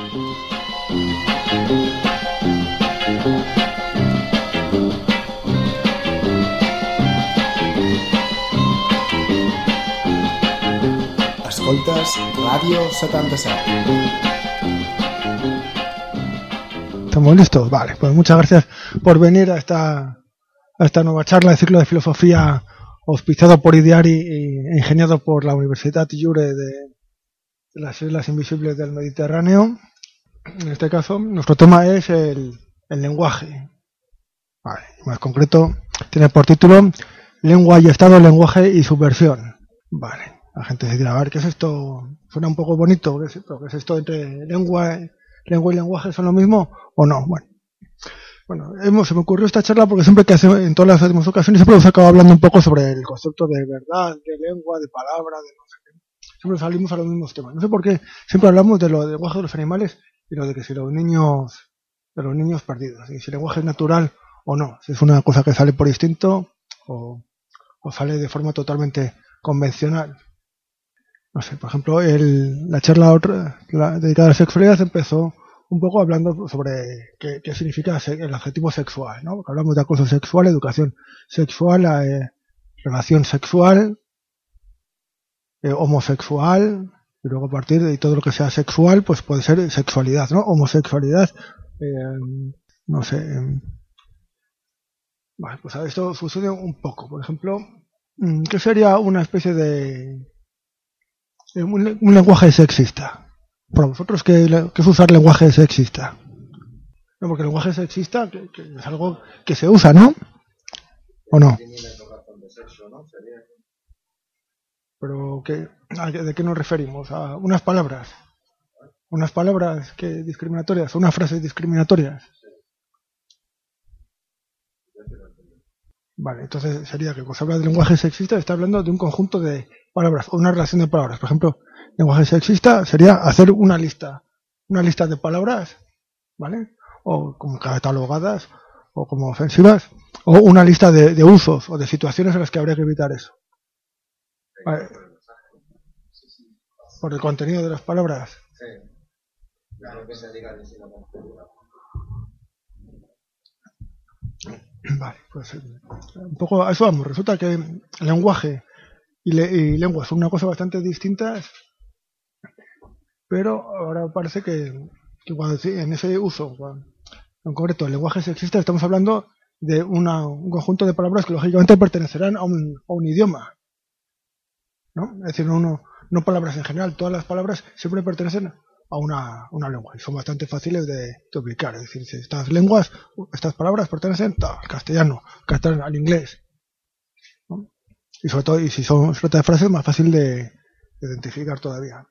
Escoltes Ràdio 77. ¿Estamos listos? Vale, pues muchas gracias por venir a esta nueva charla de ciclo de filosofía auspiciado por IDIARI e ingeniado por la Universitat Lliure de las Islas Invisibles del Mediterráneo. En este caso, nuestro tema es el lenguaje. Vale, más concreto, tiene por título Lengua y Estado, lenguaje y subversión. Vale. La gente se dirá, a ver, ¿qué es esto? Suena un poco bonito, ¿qué es esto entre lengua y lenguaje? ¿Son lo mismo o no? Bueno, se me ocurrió esta charla porque siempre que en todas las últimas ocasiones siempre os acabo hablando un poco sobre el concepto de verdad, de lengua, de palabra, de no sé qué. Siempre salimos a los mismos temas. No sé por qué siempre hablamos de lo del lenguaje de los animales y lo de que si los niños perdidos, y si el lenguaje es natural o no, si es una cosa que sale por instinto o sale de forma totalmente convencional. No sé, por ejemplo, la charla dedicada a la sexualidad empezó un poco hablando sobre qué significa el adjetivo sexual, ¿no? Porque hablamos de acoso sexual, educación sexual, relación sexual, homosexual, y luego a partir de todo lo que sea sexual, pues puede ser sexualidad, ¿no? Homosexualidad, no sé. Vale, pues a esto sucede un poco. Por ejemplo, ¿qué sería una especie de un lenguaje sexista? Para vosotros, ¿qué es usar lenguaje sexista? No, porque el lenguaje sexista que es algo que se usa, ¿no? ¿O no? Pero ¿de qué nos referimos? A unas palabras que discriminatorias, unas frases discriminatorias. Vale, entonces sería que cuando se habla de lenguaje sexista está hablando de un conjunto de palabras o una relación de palabras. Por ejemplo, lenguaje sexista sería hacer una lista de palabras, ¿vale? O como catalogadas o como ofensivas, o una lista de usos o de situaciones en las que habría que evitar eso. ¿Vale? Por el contenido de las palabras. Vale, pues un poco a eso vamos. Resulta que lenguaje y lengua son una cosa bastante distintas, pero ahora parece que cuando en ese uso, en concreto el lenguaje sexista, estamos hablando de un conjunto de palabras que lógicamente pertenecerán a un idioma, ¿no? Es decir, no palabras en general, todas las palabras siempre pertenecen a una lengua y son bastante fáciles de ubicar. Es decir, si estas palabras pertenecen al castellano, al inglés, ¿no? Y sobre todo, y si son trata de frases, más fácil de identificar todavía.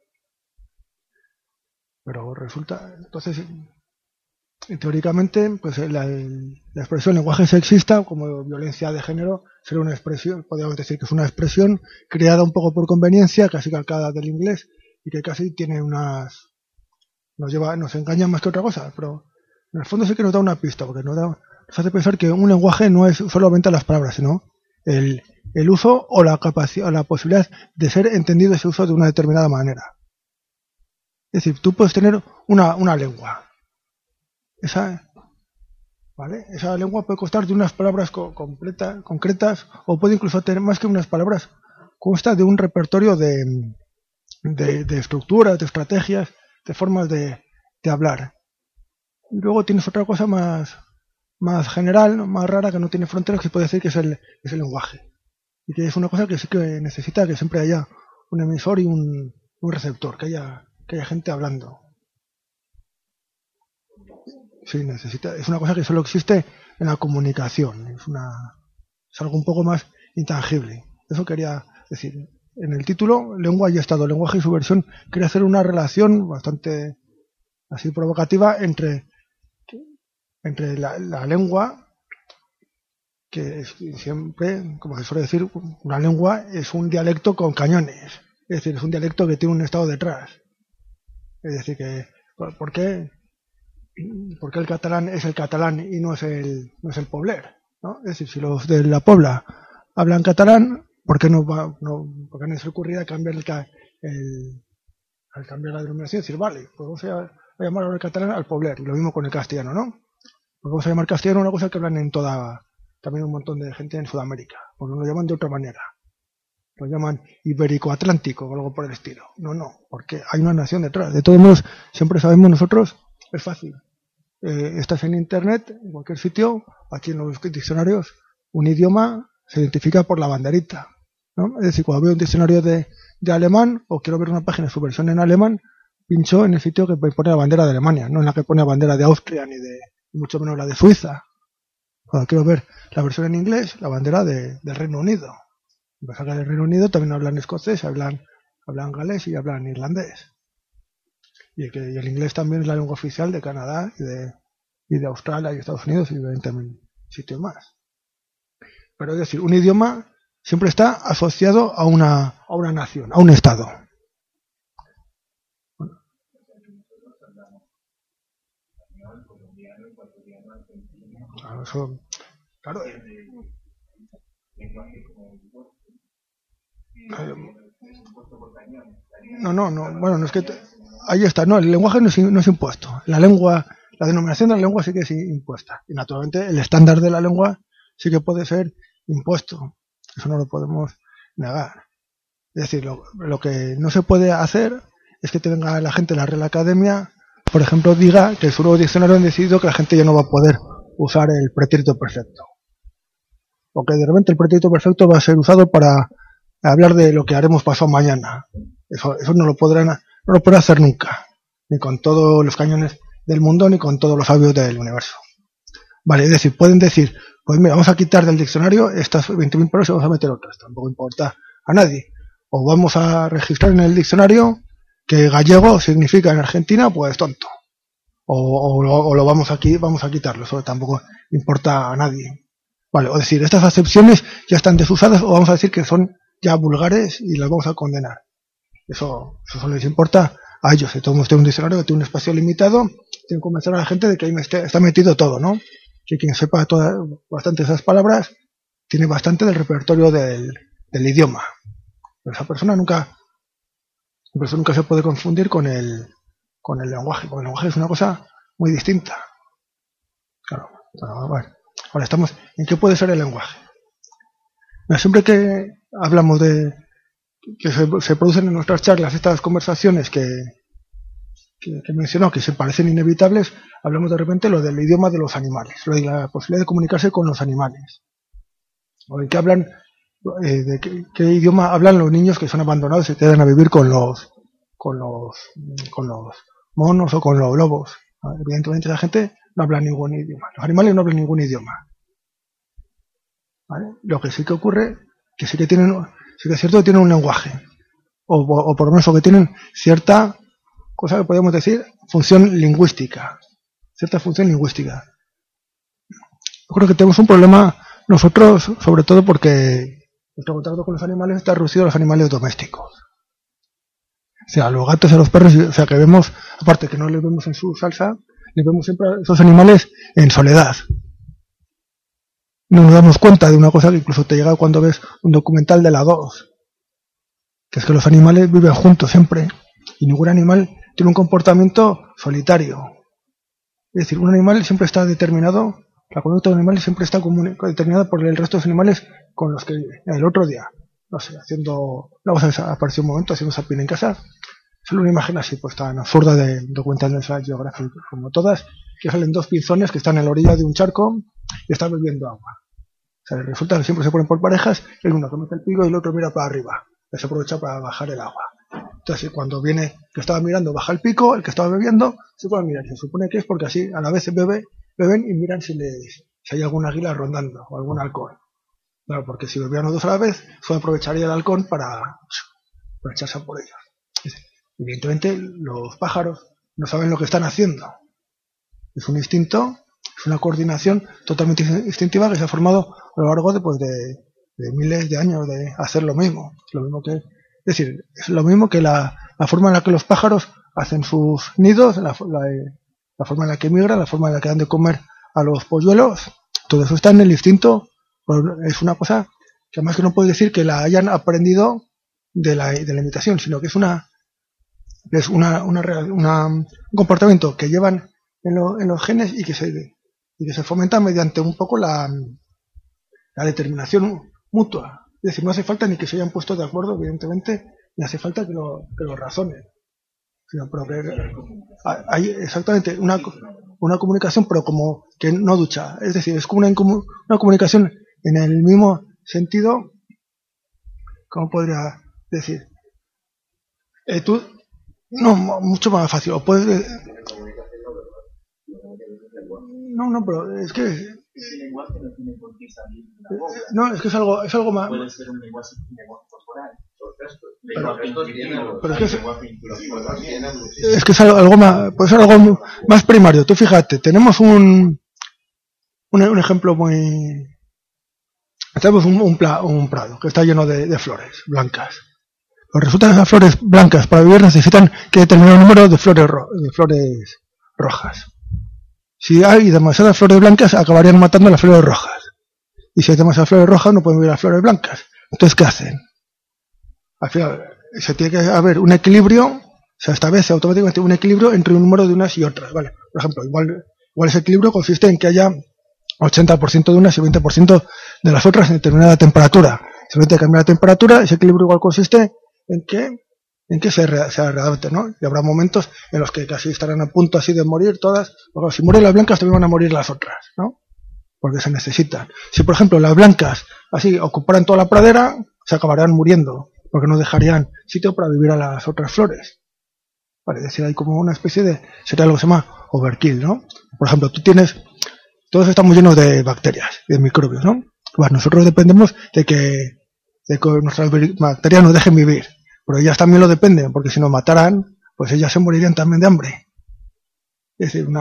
Pero resulta, entonces, teóricamente, pues la expresión lenguaje sexista como violencia de género sería una expresión, podríamos decir que es una expresión creada un poco por conveniencia, casi calcada del inglés, y que casi tiene nos engaña más que otra cosa, pero en el fondo sí que nos da una pista, porque nos hace pensar que un lenguaje no es solamente las palabras, sino el uso o la capacidad, la posibilidad de ser entendido ese uso de una determinada manera. Es decir, tú puedes tener una lengua. Esa lengua puede constar de unas palabras concretas, o puede incluso tener más que unas palabras, consta de un repertorio de estructuras, de estrategias, de formas de hablar. Y luego tienes otra cosa más general, más rara, que no tiene fronteras, que se puede decir que es el lenguaje. Y que es una cosa que sí que necesita que siempre haya un emisor y un receptor, que haya gente hablando. Sí, es una cosa que solo existe en la comunicación, es algo un poco más intangible. Eso quería decir. En el título, Lengua y Estado, lenguaje y subversión, quería hacer una relación bastante así provocativa entre la lengua, que es siempre, como se suele decir, una lengua es un dialecto con cañones, es decir, es un dialecto que tiene un estado detrás. Es decir, que ¿por qué el catalán es el catalán y no es el pobler, ¿no? Es decir, si los de la Pobla hablan catalán, ¿por qué no se le ocurría cambiar al cambiar la denominación? Decir, vale, pues vamos a a llamar ahora el catalán al pobler, y lo mismo con el castellano, ¿no? Porque vamos a llamar castellano una cosa que hablan en también un montón de gente en Sudamérica, porque lo llaman de otra manera. Lo llaman ibérico-atlántico o algo por el estilo. No, porque hay una nación detrás. De todos modos, siempre sabemos nosotros, es fácil. Estás en internet, en cualquier sitio, aquí en los diccionarios, un idioma se identifica por la banderita, ¿no? Es decir, cuando veo un diccionario de alemán o quiero ver una página de su versión en alemán, pincho en el sitio que pone la bandera de Alemania, no en la que pone la bandera de Austria ni mucho menos la de Suiza. Cuando quiero ver la versión en inglés, la bandera del Reino Unido. Lo que pasa es que en el Reino Unido también hablan escocés, hablan galés y hablan irlandés. Y el inglés también es la lengua oficial de Canadá y de Australia y Estados Unidos y de 20.000 sitios más. Pero es decir, un idioma siempre está asociado a una nación, a un estado. Claro, eso, claro. No, bueno, no es que ahí está, no, el lenguaje no es impuesto. La denominación de la lengua sí que es impuesta. Y naturalmente el estándar de la lengua sí que puede ser impuesto. Eso no lo podemos negar. Es decir, lo que no se puede hacer es que te venga la gente de la Real Academia, por ejemplo, diga que su nuevo diccionario han decidido que la gente ya no va a poder usar el pretérito perfecto. O que de repente el pretérito perfecto va a ser usado para hablar de lo que haremos pasado mañana. Eso no lo podrá hacer nunca. Ni con todos los cañones del mundo, ni con todos los sabios del universo. Vale, es decir, pueden decir, pues mira, vamos a quitar del diccionario estas 20.000 palabras y vamos a meter otras. Tampoco importa a nadie. O vamos a registrar en el diccionario que gallego significa en Argentina, pues tonto. O lo vamos a quitarlo. Eso tampoco importa a nadie. Vale, o decir, estas acepciones ya están desusadas o vamos a decir que son ya vulgares y las vamos a condenar. Eso solo les importa a ellos. Si todos tienen un diccionario que tiene un espacio limitado, tienen que convencer a la gente de que ahí está metido todo, ¿no? Que quien sepa bastante esas palabras tiene bastante del repertorio del idioma. Pero esa persona nunca se puede confundir con el lenguaje. Porque el lenguaje es una cosa muy distinta. Claro. Bueno, ahora estamos en qué puede ser el lenguaje. Siempre que hablamos de que se producen en nuestras charlas estas conversaciones que he mencionado, que se parecen inevitables, hablamos de repente lo del idioma de los animales, lo de la posibilidad de comunicarse con los animales. O de que hablan, de qué idioma hablan los niños que son abandonados y quedan a vivir con los monos o con los lobos. Evidentemente la gente no habla ningún idioma. Los animales no hablan ningún idioma. ¿Vale? Lo que sí que ocurre, que sí que es cierto que tienen un lenguaje, o por lo menos que tienen cierta cosa que podríamos decir función lingüística, cierta función lingüística. Yo creo que tenemos un problema nosotros, sobre todo porque nuestro contacto con los animales está reducido a los animales domésticos. O sea, a los gatos y a los perros, o sea, que vemos, aparte que no les vemos en su salsa, les vemos siempre a esos animales en soledad. No nos damos cuenta de una cosa que incluso te llega cuando ves un documental de la 2, que es que los animales viven juntos siempre y ningún animal tiene un comportamiento solitario. Es decir, un animal siempre está determinado, la conducta de un animal siempre está determinada por el resto de los animales con los que el otro día, no sé, apareció un momento haciendo sapien en casa, solo una imagen así, pues tan absurda de documental de National Geographic como todas, que salen dos pinzones que están en la orilla de un charco y están bebiendo agua. O sea, resulta que siempre se ponen por parejas, el uno que mete el pico y el otro mira para arriba, y se aprovecha para bajar el agua. Entonces, cuando viene el que estaba mirando, baja el pico, el que estaba bebiendo se puede mirar. Se supone que es porque así a la vez beben y miran si hay algún águila rondando o algún halcón. Claro, porque si bebían los dos a la vez, solo aprovecharía el halcón para echarse por ellos. Evidentemente, los pájaros no saben lo que están haciendo. Es un instinto, es una coordinación totalmente instintiva que se ha formado a lo largo de miles de años de hacer lo mismo. Es decir, es lo mismo que la forma en la que los pájaros hacen sus nidos, la forma en la que migran, la forma en la que dan de comer a los polluelos. Todo eso está en el instinto. Es una cosa que además que no puedes decir que la hayan aprendido de la imitación, sino que es una que es un comportamiento que llevan en los genes y que se fomenta mediante un poco la determinación mutua. Es decir, no hace falta ni que se hayan puesto de acuerdo, evidentemente, ni hace falta que lo razonen. Pero que hay exactamente una comunicación, pero como que no ducha. Es decir, es como una comunicación en el mismo sentido. ¿Cómo podría decir? Tú, no, mucho más fácil. O puedes, no, pero es que no, es que es algo más. Puede ser un lenguaje corporal. Pero es que es algo más, puede ser algo más primario. Tú fíjate, tenemos un ejemplo muy. Tenemos un prado que está lleno de flores blancas. Pero resulta que esas flores blancas para vivir necesitan que determinado número de flores rojas. Si hay demasiadas flores blancas, acabarían matando las flores rojas. Y si hay demasiadas flores rojas, no pueden vivir las flores blancas. Entonces, ¿qué hacen? Al final, se tiene que haber un equilibrio, se establece automáticamente un equilibrio entre un número de unas y otras, ¿vale? Por ejemplo, igual ese equilibrio consiste en que haya 80% de unas y 20% de las otras en determinada temperatura. Si se cambia la temperatura, ese equilibrio igual consiste en que se readapte, ¿no? Y habrá momentos en los que casi estarán a punto así de morir todas, porque si mueren las blancas también van a morir las otras, ¿no? Porque se necesitan. Si, por ejemplo, las blancas así ocuparan toda la pradera, se acabarían muriendo, porque no dejarían sitio para vivir a las otras flores. Vale, es decir, hay como una especie de, sería algo que se llama overkill, ¿no? Por ejemplo, todos estamos llenos de bacterias, de microbios, ¿no? Pues nosotros dependemos de que nuestras bacterias nos dejen vivir, pero ellas también lo dependen, porque si nos mataran, pues ellas se morirían también de hambre. Es decir,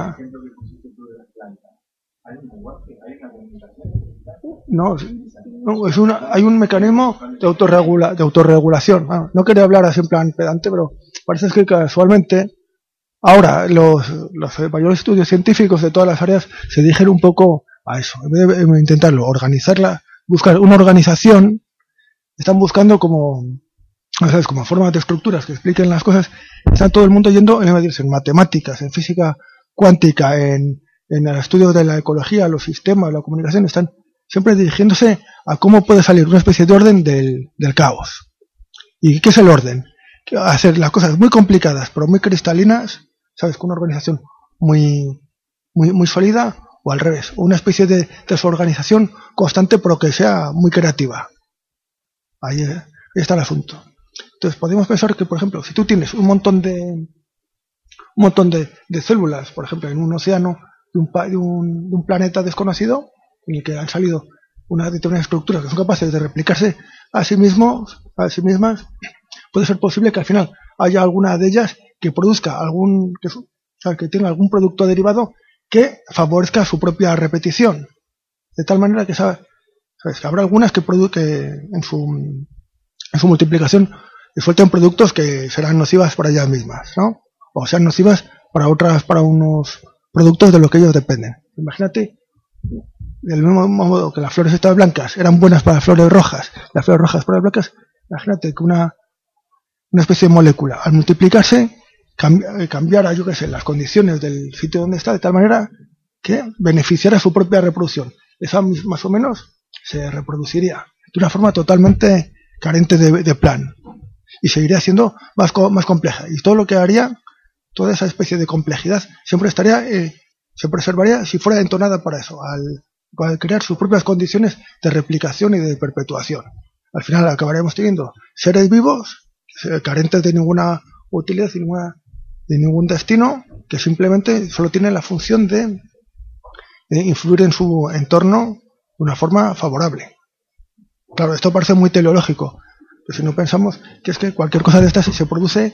hay un mecanismo de autorregulación. No quería hablar así en plan pedante, pero parece que casualmente ahora los mayores estudios científicos de todas las áreas se dirigen un poco a eso. En vez de intentarlo, buscar una organización, están buscando como formas de estructuras que expliquen las cosas. Está todo el mundo yendo en matemáticas, en física cuántica, en el estudio de la ecología, los sistemas, la comunicación, están siempre dirigiéndose a cómo puede salir una especie de orden del caos. ¿Y qué es el orden? Hacer las cosas muy complicadas, pero muy cristalinas, ¿sabes? Con una organización muy sólida, o al revés, una especie de desorganización constante, pero que sea muy creativa. Ahí está el asunto. Entonces podemos pensar que, por ejemplo, si tú tienes un montón de células, por ejemplo, en un océano de un planeta desconocido, en el que han salido una determinada estructura que son capaces de replicarse a sí mismas, puede ser posible que al final haya alguna de ellas que produzca que tenga algún producto derivado que favorezca su propia repetición, de tal manera que habrá algunas que en su multiplicación suelten productos que serán nocivas para ellas mismas, ¿no? O sean nocivas para unos productos de los que ellos dependen. Imagínate, del mismo modo que las flores estas blancas eran buenas para las flores rojas, las flores rojas para las blancas, imagínate que una especie de molécula, al multiplicarse, cambiara, yo qué sé, las condiciones del sitio donde está, de tal manera que beneficiara su propia reproducción. Esa más o menos se reproduciría de una forma totalmente carente de plan, y seguiría siendo más compleja. Y todo lo que haría, toda esa especie de complejidad, siempre se preservaría si fuera entonada para eso, al crear sus propias condiciones de replicación y de perpetuación. Al final acabaríamos teniendo seres vivos carentes de ninguna utilidad y de ningún destino, que simplemente solo tienen la función de influir en su entorno de una forma favorable. Claro, esto parece muy teleológico, pero si no pensamos que es que cualquier cosa de estas se produce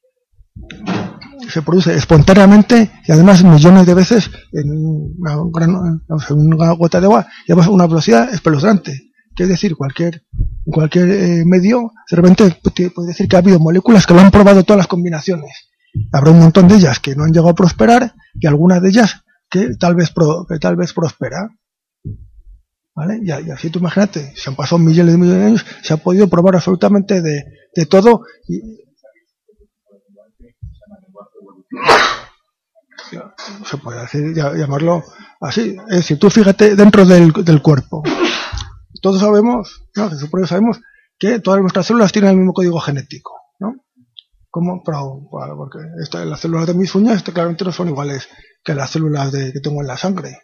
espontáneamente, y además millones de veces en una gota de agua, y además a una velocidad espeluznante. Que es decir, cualquier medio, de repente puede decir que ha habido moléculas que lo han probado todas las combinaciones. Habrá un montón de ellas que no han llegado a prosperar, y algunas de ellas que tal vez prospera. ¿Vale? Y así tú imagínate, se han pasado millones de años, se ha podido probar absolutamente de todo. se puede decir, llamarlo así. Es decir, tú fíjate dentro del cuerpo. Todos sabemos, ¿no? Se supone que sabemos que todas nuestras células tienen el mismo código genético, ¿no? Porque las células de mis uñas claramente no son iguales que las células que tengo en la sangre.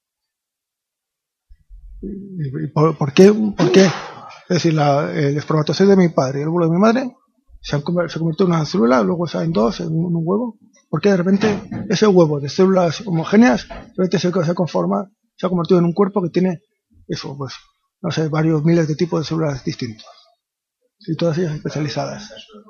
¿Y por qué? Es decir, el espermatozoide de mi padre y el óvulo de mi madre se convirtió en una célula, luego en dos, en un huevo. Porque de repente ese huevo de células homogéneas de repente se ha convertido en un cuerpo que tiene eso, pues, no sé, varios miles de tipos de células distintos. Y todas ellas especializadas.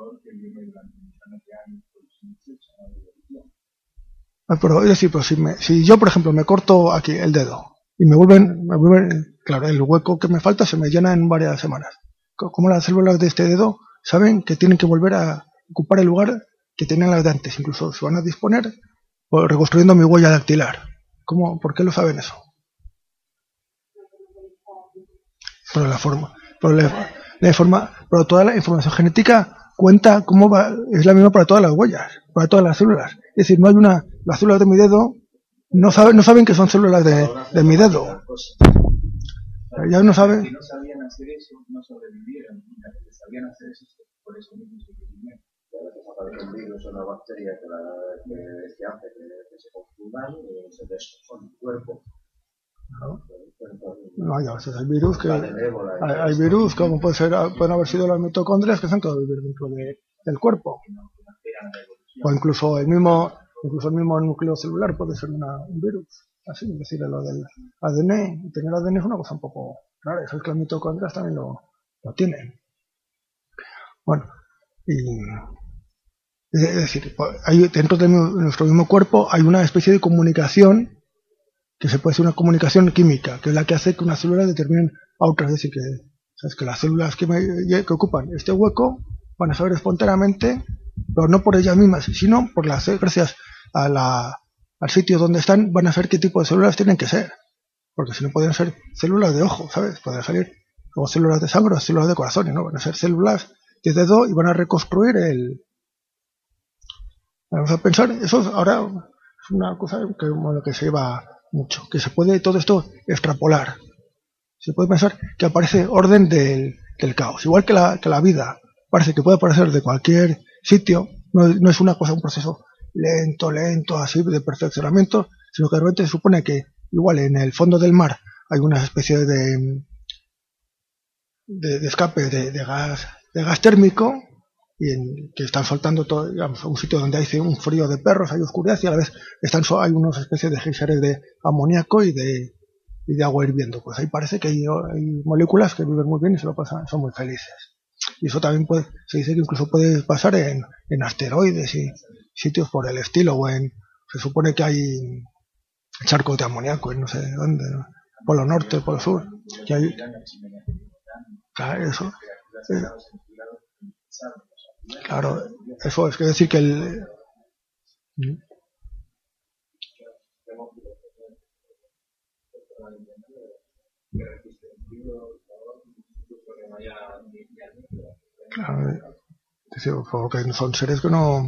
Pero es decir, pues si yo, por ejemplo, me corto aquí el dedo y me vuelven, claro, el hueco que me falta se me llena en varias semanas. Como las células de este dedo saben que tienen que volver a ocupar el lugar que tenían las de antes, incluso se van a disponer reconstruyendo mi huella dactilar. ¿Por qué lo saben eso? Por la forma. Pero toda la información genética cuenta cómo va, es la misma para todas las huellas, para todas las células. Es decir, no hay las células de mi dedo no saben que son células de mi dedo. Ya no saben. Si no sabían hacer eso, no sobrevivieron. Las que sabían hacer eso, por eso mismo sobrevivieron. Un virus o una bacteria que hace que se confundan y se descompone el cuerpo. No, ya, hay virus hay virus como pueden haber sido las mitocondrias que se han quedado vivir dentro del cuerpo. O incluso el mismo núcleo celular puede ser un virus. Así, es decir, lo del ADN, tener ADN es una cosa un poco rara, eso es que las mitocondrias también lo tienen. Bueno, es decir, dentro de nuestro mismo cuerpo hay una especie de comunicación que se puede ser una comunicación química, que es la que hace que unas células determinen a otras. Es decir, que las células que ocupan este hueco van a saber espontáneamente, pero no por ellas mismas, sino gracias al sitio donde están, van a saber qué tipo de células tienen que ser. Porque si no podrían ser células de ojo, ¿sabes? Podrían salir como células de sangre o células de corazón, ¿no? Van a ser células de dedo y van a reconstruir Vamos a pensar, eso ahora es una cosa que se lleva mucho, que se puede todo esto extrapolar. Se puede pensar que aparece orden del caos. Igual que la vida parece que puede aparecer de cualquier sitio, no es una cosa, un proceso lento, así de perfeccionamiento, sino que de repente se supone que igual en el fondo del mar hay una especie de escape de gas térmico y que están soltando todo, digamos, un sitio donde hay un frío de perros, hay oscuridad y a la vez hay unas especies de geysers de amoníaco y de agua hirviendo. Pues ahí parece que hay moléculas que viven muy bien y se lo pasan, son muy felices. Y eso también se dice que incluso puede pasar en asteroides y sitios por el estilo, se supone que hay charcos de amoníaco en no sé dónde, ¿no? Polo norte, polo sur, que hay, claro, eso, claro, eso es que decir que claro, porque son seres que no.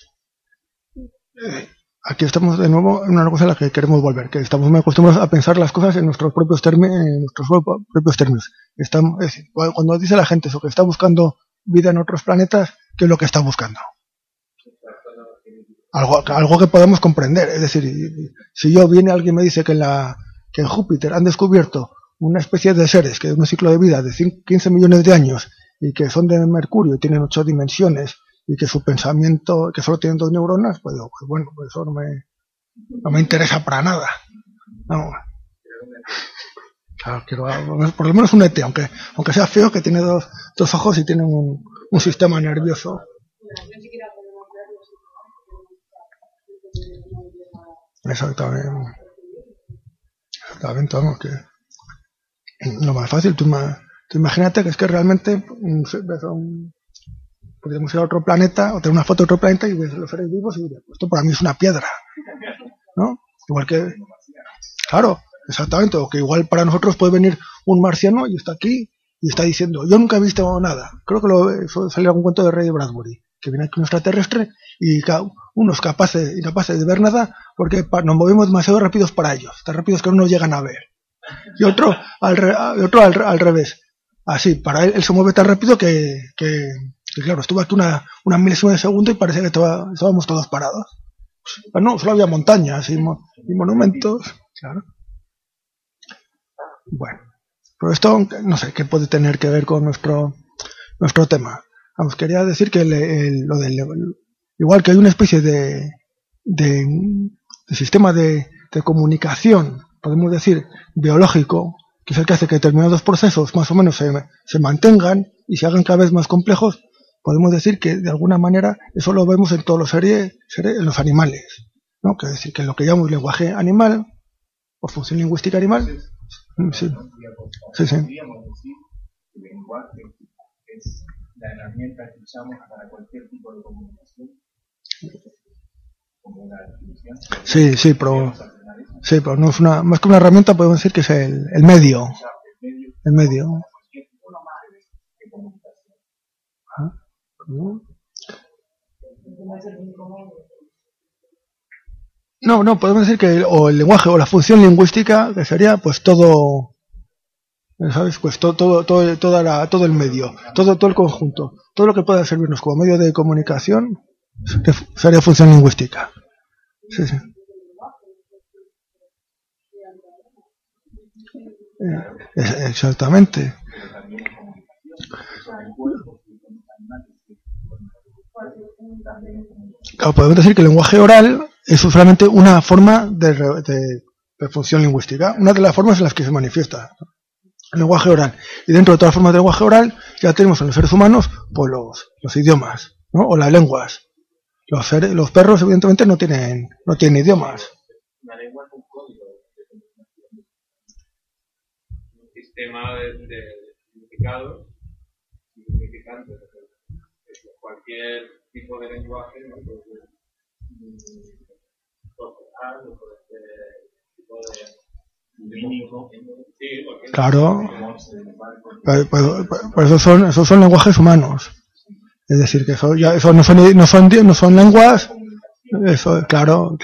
Aquí estamos de nuevo en una cosa a la que queremos volver, que estamos muy acostumbrados a pensar las cosas en nuestros propios términos. Es decir, cuando dice la gente eso, que está buscando vida en otros planetas, ¿qué es lo que está buscando? Algo que podemos comprender. Es decir, si viene alguien y me dice que en Júpiter han descubierto una especie de seres que tienen un ciclo de vida de 15 millones de años y que son de Mercurio y tienen 8 dimensiones y que su pensamiento, que solo tienen 2 neuronas, pues digo, pues bueno, pues eso no me interesa para nada. No. Claro, quiero por lo menos un ET, aunque sea feo, que tiene dos ojos y tiene un sistema nervioso. Exactamente, vamos, que lo más fácil, tú imagínate que es que realmente podríamos ir a otro planeta o tener una foto de otro planeta y ves los seres vivos y dices, esto para mí es una piedra, ¿no? Igual que, claro, exactamente, o que igual para nosotros puede venir un marciano y está aquí y está diciendo, yo nunca he visto nada. Creo que eso salió en algún cuento de Ray Bradbury, que viene aquí un extraterrestre y unos incapaces de ver nada porque nos movemos demasiado rápidos para ellos, tan rápidos que no nos llegan a ver. Y otro al revés. Así, para él se mueve tan rápido que claro, estuvo aquí una milésima de segundo y parecía que estábamos todos parados. Pero no, solo había montañas y monumentos, claro. Bueno, pero esto no sé qué puede tener que ver con nuestro tema. Vamos, quería decir que igual que hay una especie de sistema de comunicación, podemos decir, biológico, que es el que hace que determinados procesos más o menos se mantengan y se hagan cada vez más complejos, podemos decir que de alguna manera eso lo vemos en todos los seres, en los animales, ¿no? Que es decir, que lo que llamamos lenguaje animal, o función lingüística animal, sí. Podríamos decir que el lenguaje es la herramienta que usamos para cualquier tipo de comunicación. Como una definición. Sí, pero no es más que una herramienta, podemos decir que es el medio. El medio. No, podemos decir que o el lenguaje o la función lingüística, que sería pues todo, ¿sabes? Pues todo el medio, todo el conjunto, todo lo que pueda servirnos como medio de comunicación, sería función lingüística. Sí. Exactamente. Claro, podemos decir que el lenguaje oral es solamente una forma de función lingüística, una de las formas en las que se manifiesta el lenguaje oral. Y dentro de todas las formas de lenguaje oral ya tenemos en los seres humanos pues los idiomas, ¿no? O las lenguas. Los perros evidentemente no tienen idiomas. La lengua es un código de comunicación, un sistema de significado y significantes. Cualquier tipo de lenguaje, ¿no? Social, o tipo de línico. Sí, claro. Pues esos son lenguajes humanos. Es decir, que eso no son lenguas. Eso, claro.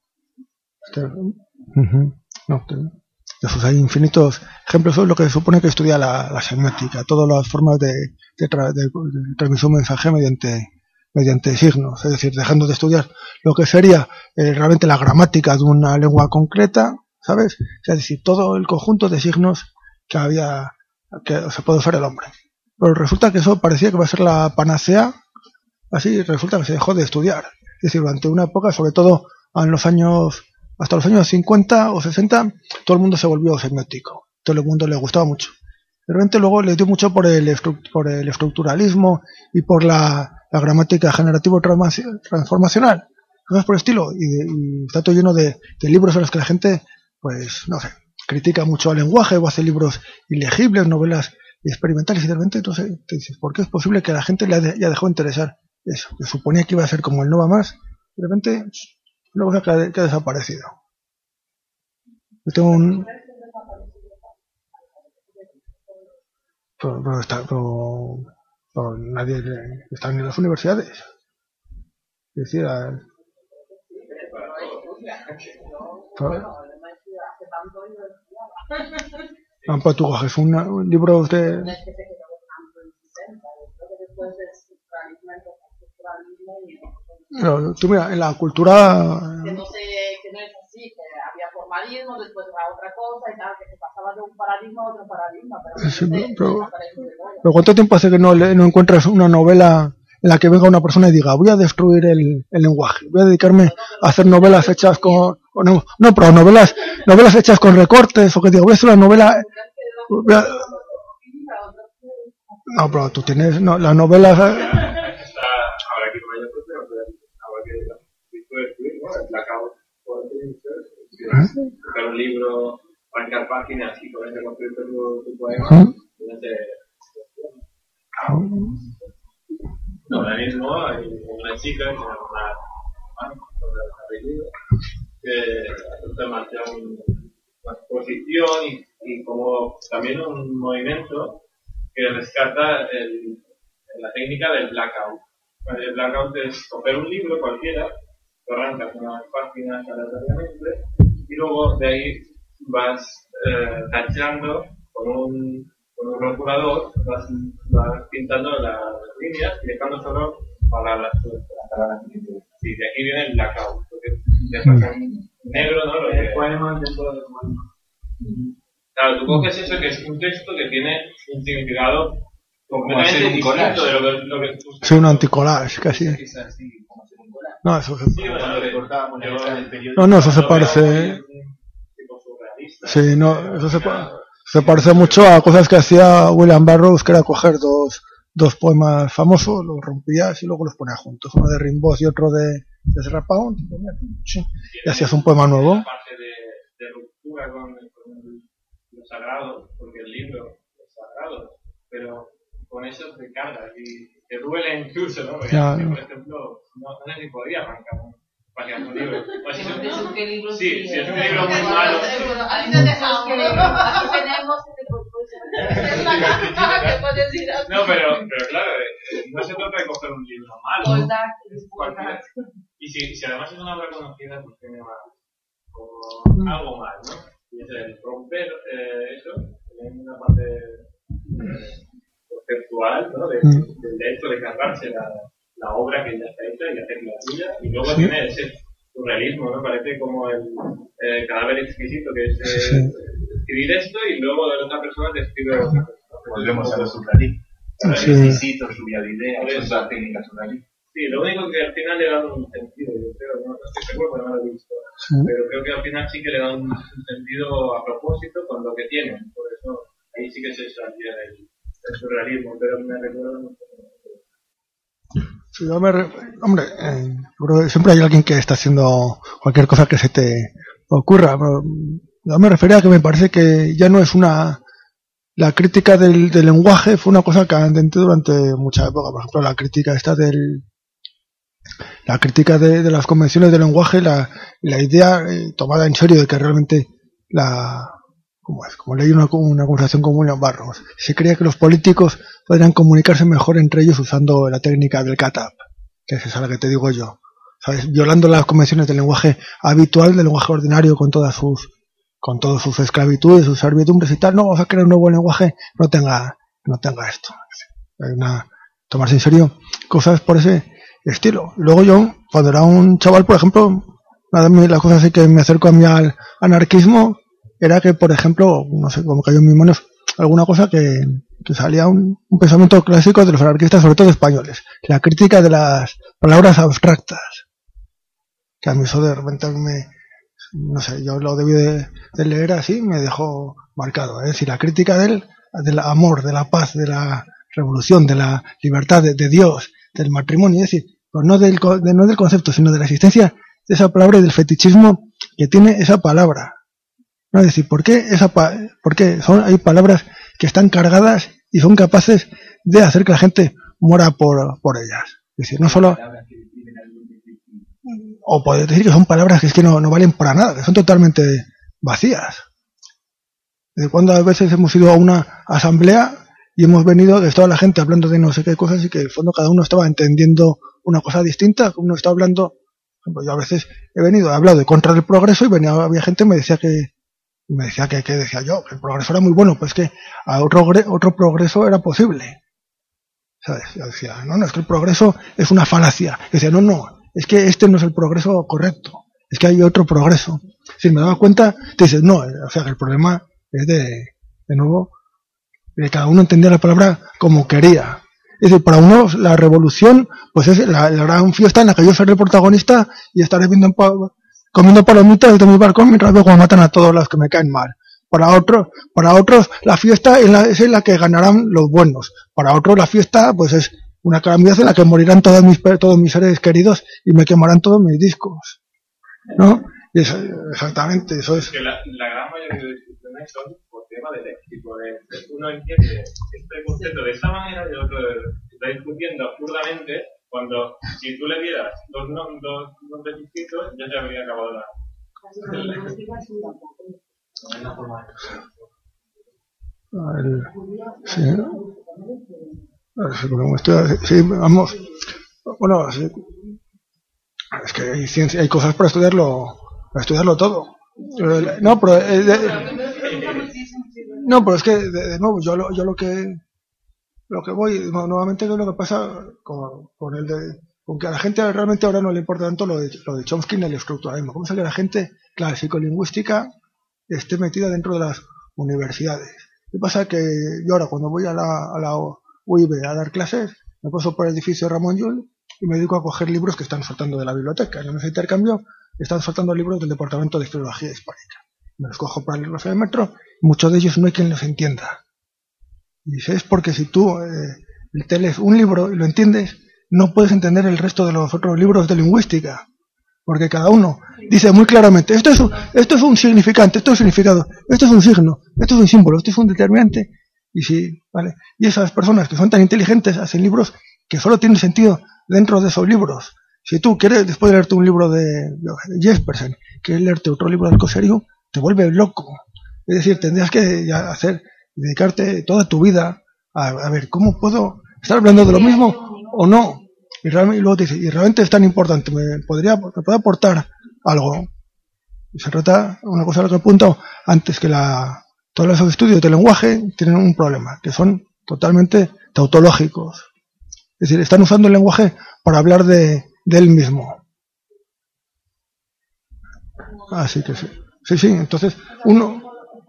Esos hay infinitos ejemplos. Eso es lo que se supone que estudia la semiótica, todas las formas de transmisión de mensaje mediante signos, es decir, dejando de estudiar lo que sería realmente la gramática de una lengua concreta, ¿sabes? Es decir, todo el conjunto de signos que se puede usar el hombre. Pero resulta que eso parecía que va a ser la panacea, así resulta que se dejó de estudiar. Es decir, durante una época, sobre todo hasta los años 50 o 60, todo el mundo se volvió semiótico. Todo el mundo le gustaba mucho. De repente luego le dio mucho por el estructuralismo y por la gramática generativo-transformacional. Cosas por el estilo. Y está todo lleno de libros en los que la gente, pues, no sé, critica mucho al lenguaje o hace libros ilegibles, novelas experimentales, y de repente entonces te dices, ¿por qué es posible que a la gente ya dejó de interesar eso? Que suponía que iba a ser como el no va más, de repente una cosa que ha desaparecido. Yo tengo pero nadie está en las universidades. Es decir, pues tú coges un libro de... No, tú mira, en la cultura... Que no es así, que había formalismo, después era otra cosa y tal, que se pasaba de un paradigma a otro paradigma. Pero ¿cuánto tiempo hace que no encuentras una novela en la que venga una persona y diga, voy a destruir el lenguaje, voy a dedicarme a hacer novelas hechas con... No, pero novelas hechas con recortes, o que diga, voy a hacer una novela... No, pero tú tienes... No, las novelas... Ahora que no haya pero ahora que puede escribir, ¿no? El blackout sacar un libro, arrancar páginas y ponerse a construir tu poema, no, ahora mismo hay una chica que se llama que hace una exposición y como también un movimiento que rescata la técnica del blackout. El blackout es coger un libro cualquiera tú arrancas unas páginas aleatoriamente y luego de ahí vas tachando con un rotulador, vas pintando las líneas y dejando solo palabras sueltas. Sí, de aquí viene el blackout, porque te sacan negro, ¿no? Lo que poemas dentro del poema. Claro, tú coges eso que es un texto que tiene un significado completamente distinto de lo que tú... Sí, un anticollage, casi. Es así, como hacer un collage. No, eso se... Sí, Cuando recortábamos la letra del periódico. No, eso se parece... Tipo surrealista. Sí, no, eso se parece mucho a cosas que hacía William Burroughs, que era coger dos poemas famosos, los rompías y luego los ponías juntos. Uno de Rimbaud y otro de Ezra Pound. Y hacías un poema nuevo. La parte de ruptura con lo sagrado, porque el libro es sagrado, pero con eso te cargas y te duele incluso, ¿no? Porque Ya, por ejemplo, no sé si podría arrancar páginas de un libro. O si Sí, es un libro muy malo. Aquí tenemos No, pero claro, no se trata de coger un libro malo. Cualquiera. Y si además es una obra conocida, pues tiene algo más, ¿no? Y es el romper eso, en una parte conceptual, ¿no? Del hecho de cargarse la obra que ya está hecha y hacer la suya. Y luego tiene ese surrealismo, ¿no? Parece como el cadáver exquisito, que es escribir esto y luego la otra persona te escribe otra cosa. Volvemos a los surrealistas. Sí. Exquisito, lluvia de ideas, es la técnica surrealista. Sí, lo único que al final le da un sentido, yo creo, no estoy seguro porque no lo he visto, pero creo que al final sí que le da un sentido a propósito con lo que tienen, por eso ahí sí que se salía del surrealismo, pero me recuerda mucho. Sí, hombre, creo que siempre hay alguien que está haciendo cualquier cosa que se te ocurra, pero yo me refería a que me parece que ya no es la crítica del lenguaje fue una cosa que intenté durante mucha época. Por ejemplo, la crítica de las convenciones del lenguaje, la idea tomada en serio de que realmente como leí una conversación con William Burroughs, se creía que los políticos podrían comunicarse mejor entre ellos usando la técnica del cut-up, que es esa la que te digo yo, ¿sabes? Violando las convenciones del lenguaje habitual, del lenguaje ordinario con todas sus esclavitudes, sus servidumbres y tal. No, vamos a crear un nuevo lenguaje no tenga esto. Hay tomarse en serio cosas por ese estilo. Luego yo, cuando era un chaval, por ejemplo, una de las cosas que me acerco a mí al anarquismo era que, por ejemplo, no sé cómo cayó en mis manos alguna cosa que salía un pensamiento clásico de los anarquistas, sobre todo españoles, la crítica de las palabras abstractas, que a mí eso de repente no sé, yo lo debí de leer así, me dejó marcado. Es decir, la crítica del amor, de la paz, de la revolución, de la libertad, de Dios, del matrimonio, es decir, pues no del concepto, sino de la existencia de esa palabra y del fetichismo que tiene esa palabra. ¿No? Es decir, ¿por qué hay palabras que están cargadas y son capaces de hacer que la gente muera por ellas? Es decir, no solo... O puedes decir que son palabras que no valen para nada, que son totalmente vacías. Desde cuando a veces hemos ido a una asamblea y hemos venido, que estaba la gente hablando de no sé qué cosas y que en el fondo cada uno estaba entendiendo una cosa distinta, uno está hablando, por ejemplo, yo a veces he hablado de contra del progreso y había gente que me decía que decía yo, que el progreso era muy bueno, pues que a otro progreso era posible. ¿Sabes? Yo decía, no, es que el progreso es una falacia. Yo decía, no, es que este no es el progreso correcto, es que hay otro progreso. Si me daba cuenta, te dices, no, o sea, que el problema es de nuevo, de cada uno entendía la palabra como quería. Es decir, para unos la revolución, pues es la gran fiesta en la que yo seré el protagonista y estaré comiendo palomitas desde mi balcón mientras veo cómo matan a todos los que me caen mal. Para otros la fiesta es en la que ganarán los buenos. Para otros la fiesta pues es una calamidad en la que morirán todos mis seres queridos y me quemarán todos mis discos, ¿no? Y exactamente, eso es. Que la gran mayoría de discusiones son por tema de léxico, uno entiende este concepto de esta manera y el otro está discutiendo absurdamente, cuando si tú le dieras dos nombres distintos ya se habría acabado la... Sí, vamos. Bueno, sí. Es que hay ciencia, hay cosas para estudiarlo todo. No, pero no, pero es que de nuevo yo lo que voy nuevamente es lo que pasa con que a la gente realmente ahora no le importa tanto lo de Chomsky ni el estructuralismo. ¿Cómo es que la gente, claro, psicolingüística esté metida dentro de las universidades? ¿Qué pasa? Que yo ahora cuando voy a la UIB a dar clases, me paso por el edificio Ramón Llull y me dedico a coger libros que están soltando de la biblioteca. En ese intercambio están soltando libros del Departamento de Filología Hispánica. Me los cojo para leerlos en el metro y muchos de ellos no hay quien los entienda. Y dice, es porque si tú te lees un libro y lo entiendes, no puedes entender el resto de los otros libros de lingüística. Porque cada uno dice muy claramente, esto es un significante, esto es un significado, esto es un signo, esto es un símbolo, esto es un determinante. Y sí, ¿vale? Y esas personas que son tan inteligentes hacen libros que solo tienen sentido dentro de esos libros. Si tú quieres, después de leerte un libro de Jespersen, quieres leerte otro libro del Coserio, te vuelve loco. Es decir, tendrías que dedicarte toda tu vida a ver cómo puedo estar hablando de lo mismo o no. Y luego te dice, y realmente es tan importante, me puede aportar algo. Y se trata, una cosa a lo que apunto antes, que todos los estudios de lenguaje tienen un problema, que son totalmente tautológicos. Es decir, están usando el lenguaje para hablar de él mismo. Así que sí. Sí, entonces uno...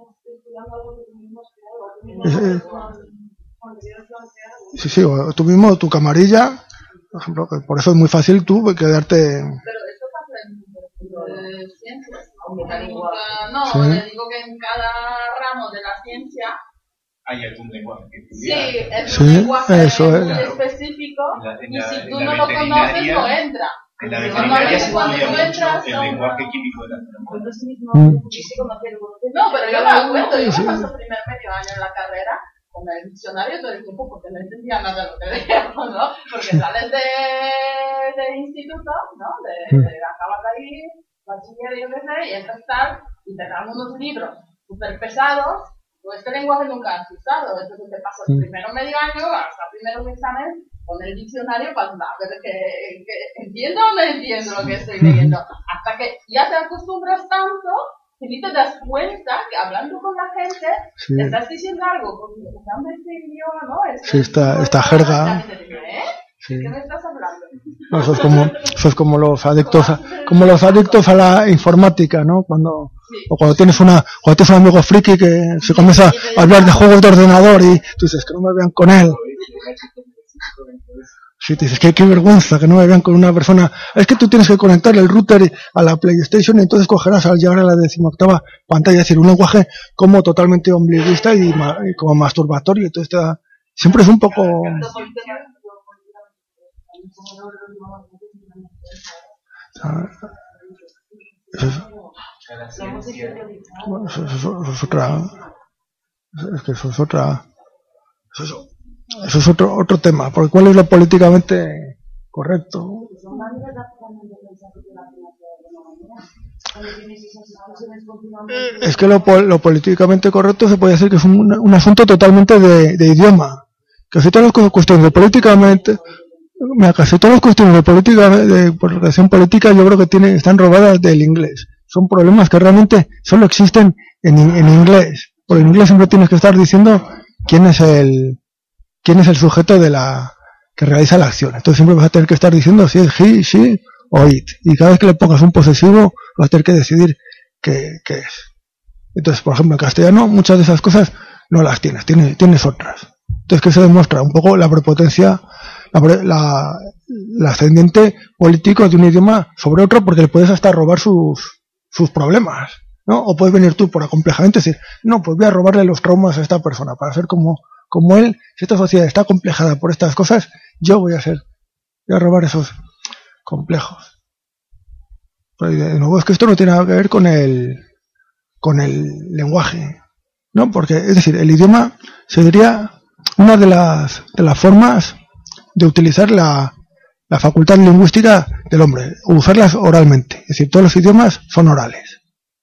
Sí, o tú mismo, tu camarilla, por ejemplo, que por eso es muy fácil tú quedarte... Pero esto pasa en ciencias, no, sí. Le digo que en cada ramo de la ciencia hay algún lenguaje que estudiar. Sí, es un lenguaje muy específico, y si tú no lo conoces, no entra. En la veterinaria se estudia mucho el lenguaje químico de la muchísimo no, pero yo me acuerdo, yo me paso el primer medio año en la carrera con el diccionario todo el tiempo porque no entendía nada de lo que leíamos, ¿no? Porque sales de instituto, ¿no? Acabas de ahí, bachiller y yo qué sé, y entras tal, y te dan unos libros súper pesados, pues este lenguaje nunca has usado, entonces te pasas el primero medio año, hasta el primero examen, con el diccionario para ver que entiendo o no entiendo lo que estoy leyendo. Hasta que ya te acostumbras tanto que ni te das cuenta que hablando con la gente te estás diciendo algo usando este idioma, ¿no? Esta jerga. Sí. ¿Qué me estás hablando? No, eso es como los adictos a la informática, ¿no? Cuando tienes un amigo friki que se comienza a hablar de juegos de ordenador y tú dices que no me vean con él. Si te dices que qué vergüenza que no me vean con una persona, es que tú tienes que conectar el router a la PlayStation y entonces cogerás al llegar a la 18ª pantalla, es decir, un lenguaje como totalmente ombliguista y como masturbatorio, entonces siempre es un poco... Eso es otro tema, porque ¿cuál es lo políticamente correcto? Es que lo políticamente correcto se puede decir que es un asunto totalmente de idioma. Casi todas las cuestiones de políticamente, casi todas las cuestiones de relación política yo creo que están robadas del inglés. Son problemas que realmente solo existen en inglés. Por el inglés siempre tienes que estar diciendo quién es el sujeto que realiza la acción. Entonces siempre vas a tener que estar diciendo si es he, she o it. Y cada vez que le pongas un posesivo vas a tener que decidir qué es. Entonces, por ejemplo, en castellano muchas de esas cosas no las tienes otras. Entonces, que se demuestra un poco la prepotencia, la ascendiente político de un idioma sobre otro, porque le puedes hasta robar sus problemas, ¿no? O puedes venir tú por acomplejamiento y decir, no, pues voy a robarle los traumas a esta persona para ser como él. Si esta sociedad está complejada por estas cosas, yo voy a robar esos complejos. Pero de nuevo, es que esto no tiene nada que ver con el lenguaje, ¿no? Porque, es decir, el idioma sería una de las formas de utilizar la facultad lingüística del hombre, usarlas oralmente. Es decir, todos los idiomas son orales.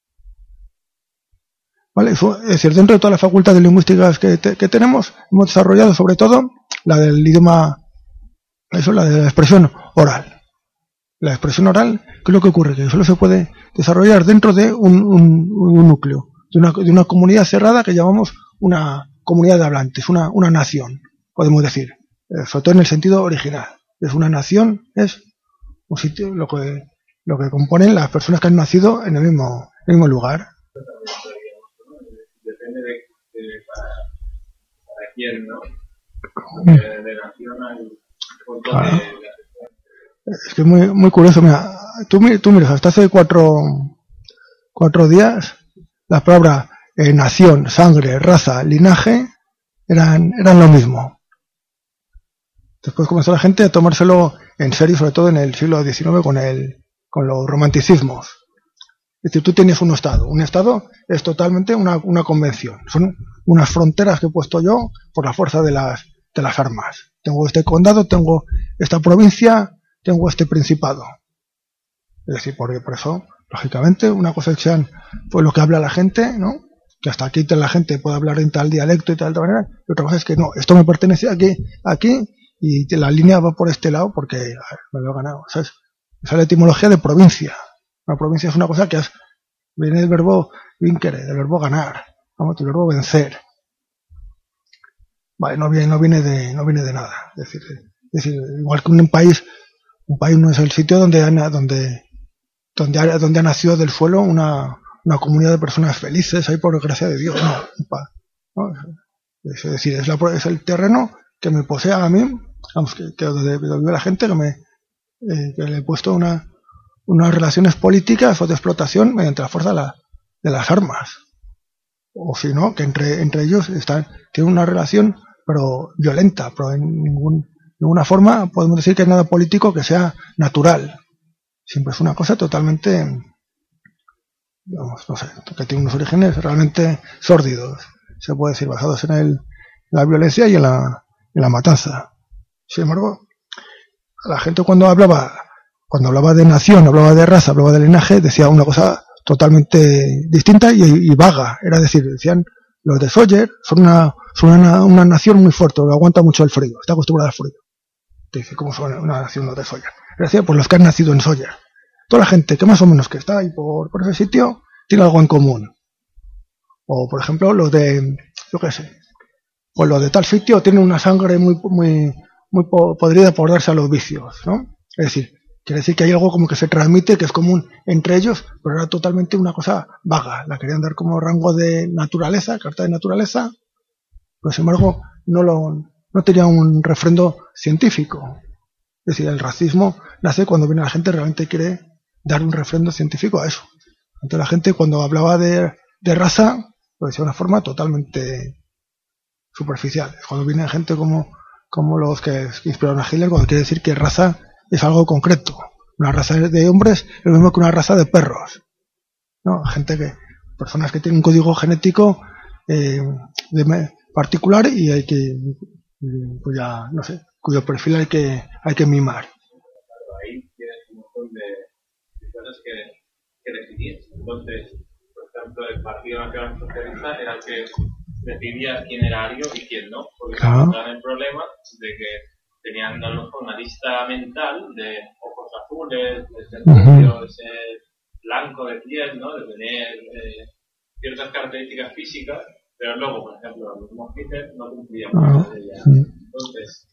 ¿Vale? Es decir, dentro de todas las facultades lingüísticas que tenemos, hemos desarrollado sobre todo la del idioma, la de la expresión oral. La expresión oral, ¿qué es lo que ocurre? Que solo se puede desarrollar dentro de un núcleo, de una comunidad cerrada que llamamos una comunidad de hablantes, una nación, podemos decir, sobre todo en el sentido original. Es una nación, es un sitio, lo que componen las personas que han nacido en el mismo lugar. Depende de para quién, ¿no? De nación hay un montón de... Es que es muy curioso. Mira, tú miras, hasta hace cuatro días, las palabras nación, sangre, raza, linaje eran lo mismo. Después comenzó la gente a tomárselo en serio, sobre todo en el siglo XIX con los romanticismos. Es decir, tú tienes un Estado. Un Estado es totalmente una convención. Son unas fronteras que he puesto yo por la fuerza de las armas. Tengo este condado, tengo esta provincia, tengo este principado. Es decir, por eso, lógicamente, una cosa es que sean pues lo que habla la gente, ¿no? Que hasta aquí la gente puede hablar en tal dialecto y tal manera, y otra cosa es que no, esto me pertenece aquí, y la línea va por este lado porque me lo he ganado. ¿Sabes? Esa es la etimología de provincia. Una provincia es una cosa que viene del verbo vincere, del verbo ganar, vamos, del verbo vencer. Vale, no viene de nada. Es decir, igual que un país no es el sitio donde ha nacido del suelo una comunidad de personas felices, ahí por gracia de Dios. No. Es decir, es el terreno que me posee a mí, vamos, que donde vive la gente, que le he puesto unas relaciones políticas o de explotación mediante la fuerza de las armas. O si no, que entre ellos tienen una relación, pero violenta, pero en ninguna forma podemos decir que hay nada político que sea natural. Siempre es una cosa totalmente, vamos, no sé, que tiene unos orígenes realmente sórdidos, se puede decir, basados en la violencia y en la matanza. Sin embargo, la gente cuando hablaba de nación, hablaba de raza, hablaba de linaje, decía una cosa totalmente distinta y vaga. Era decir, decían, los de Sóller son una nación muy fuerte, que aguanta mucho el frío, está acostumbrada al frío. Te dice, ¿cómo son una nación los de Sóller? Decía, pues los que han nacido en Sóller. Toda la gente que más o menos que está ahí por ese sitio tiene algo en común. O, por ejemplo, los de, yo qué sé, pues los de tal sitio tienen una sangre muy podrida por darse a los vicios, ¿no? Es decir, quiere decir que hay algo como que se transmite, que es común entre ellos, pero era totalmente una cosa vaga. La querían dar como rango de naturaleza, carta de naturaleza, pero sin embargo no tenía un refrendo científico. Es decir, el racismo nace cuando viene la gente realmente quiere dar un refrendo científico a eso. Entonces la gente cuando hablaba de raza, lo decía de una forma totalmente superficial. Cuando viene gente como los que inspiraron a Hitler, cuando quiere decir que raza es algo concreto. Una raza de hombres es lo mismo que una raza de perros, ¿no? Personas que tienen un código genético particular y hay que, pues ya, no sé, cuyo perfil hay que mimar. Claro, ahí tienes un montón de cosas que definir. Entonces, por ejemplo, el Partido Nacional Socialista era el que decidía quién era ario y quién no, porque se encontraban el problema de que tenían a lo mejor una lista mental de ojos azules, de ser rubio, de ser blanco de piel, ¿no? De tener ciertas características físicas, pero luego, por ejemplo, los mismos Hitler no cumplían muchas de ellas. Entonces,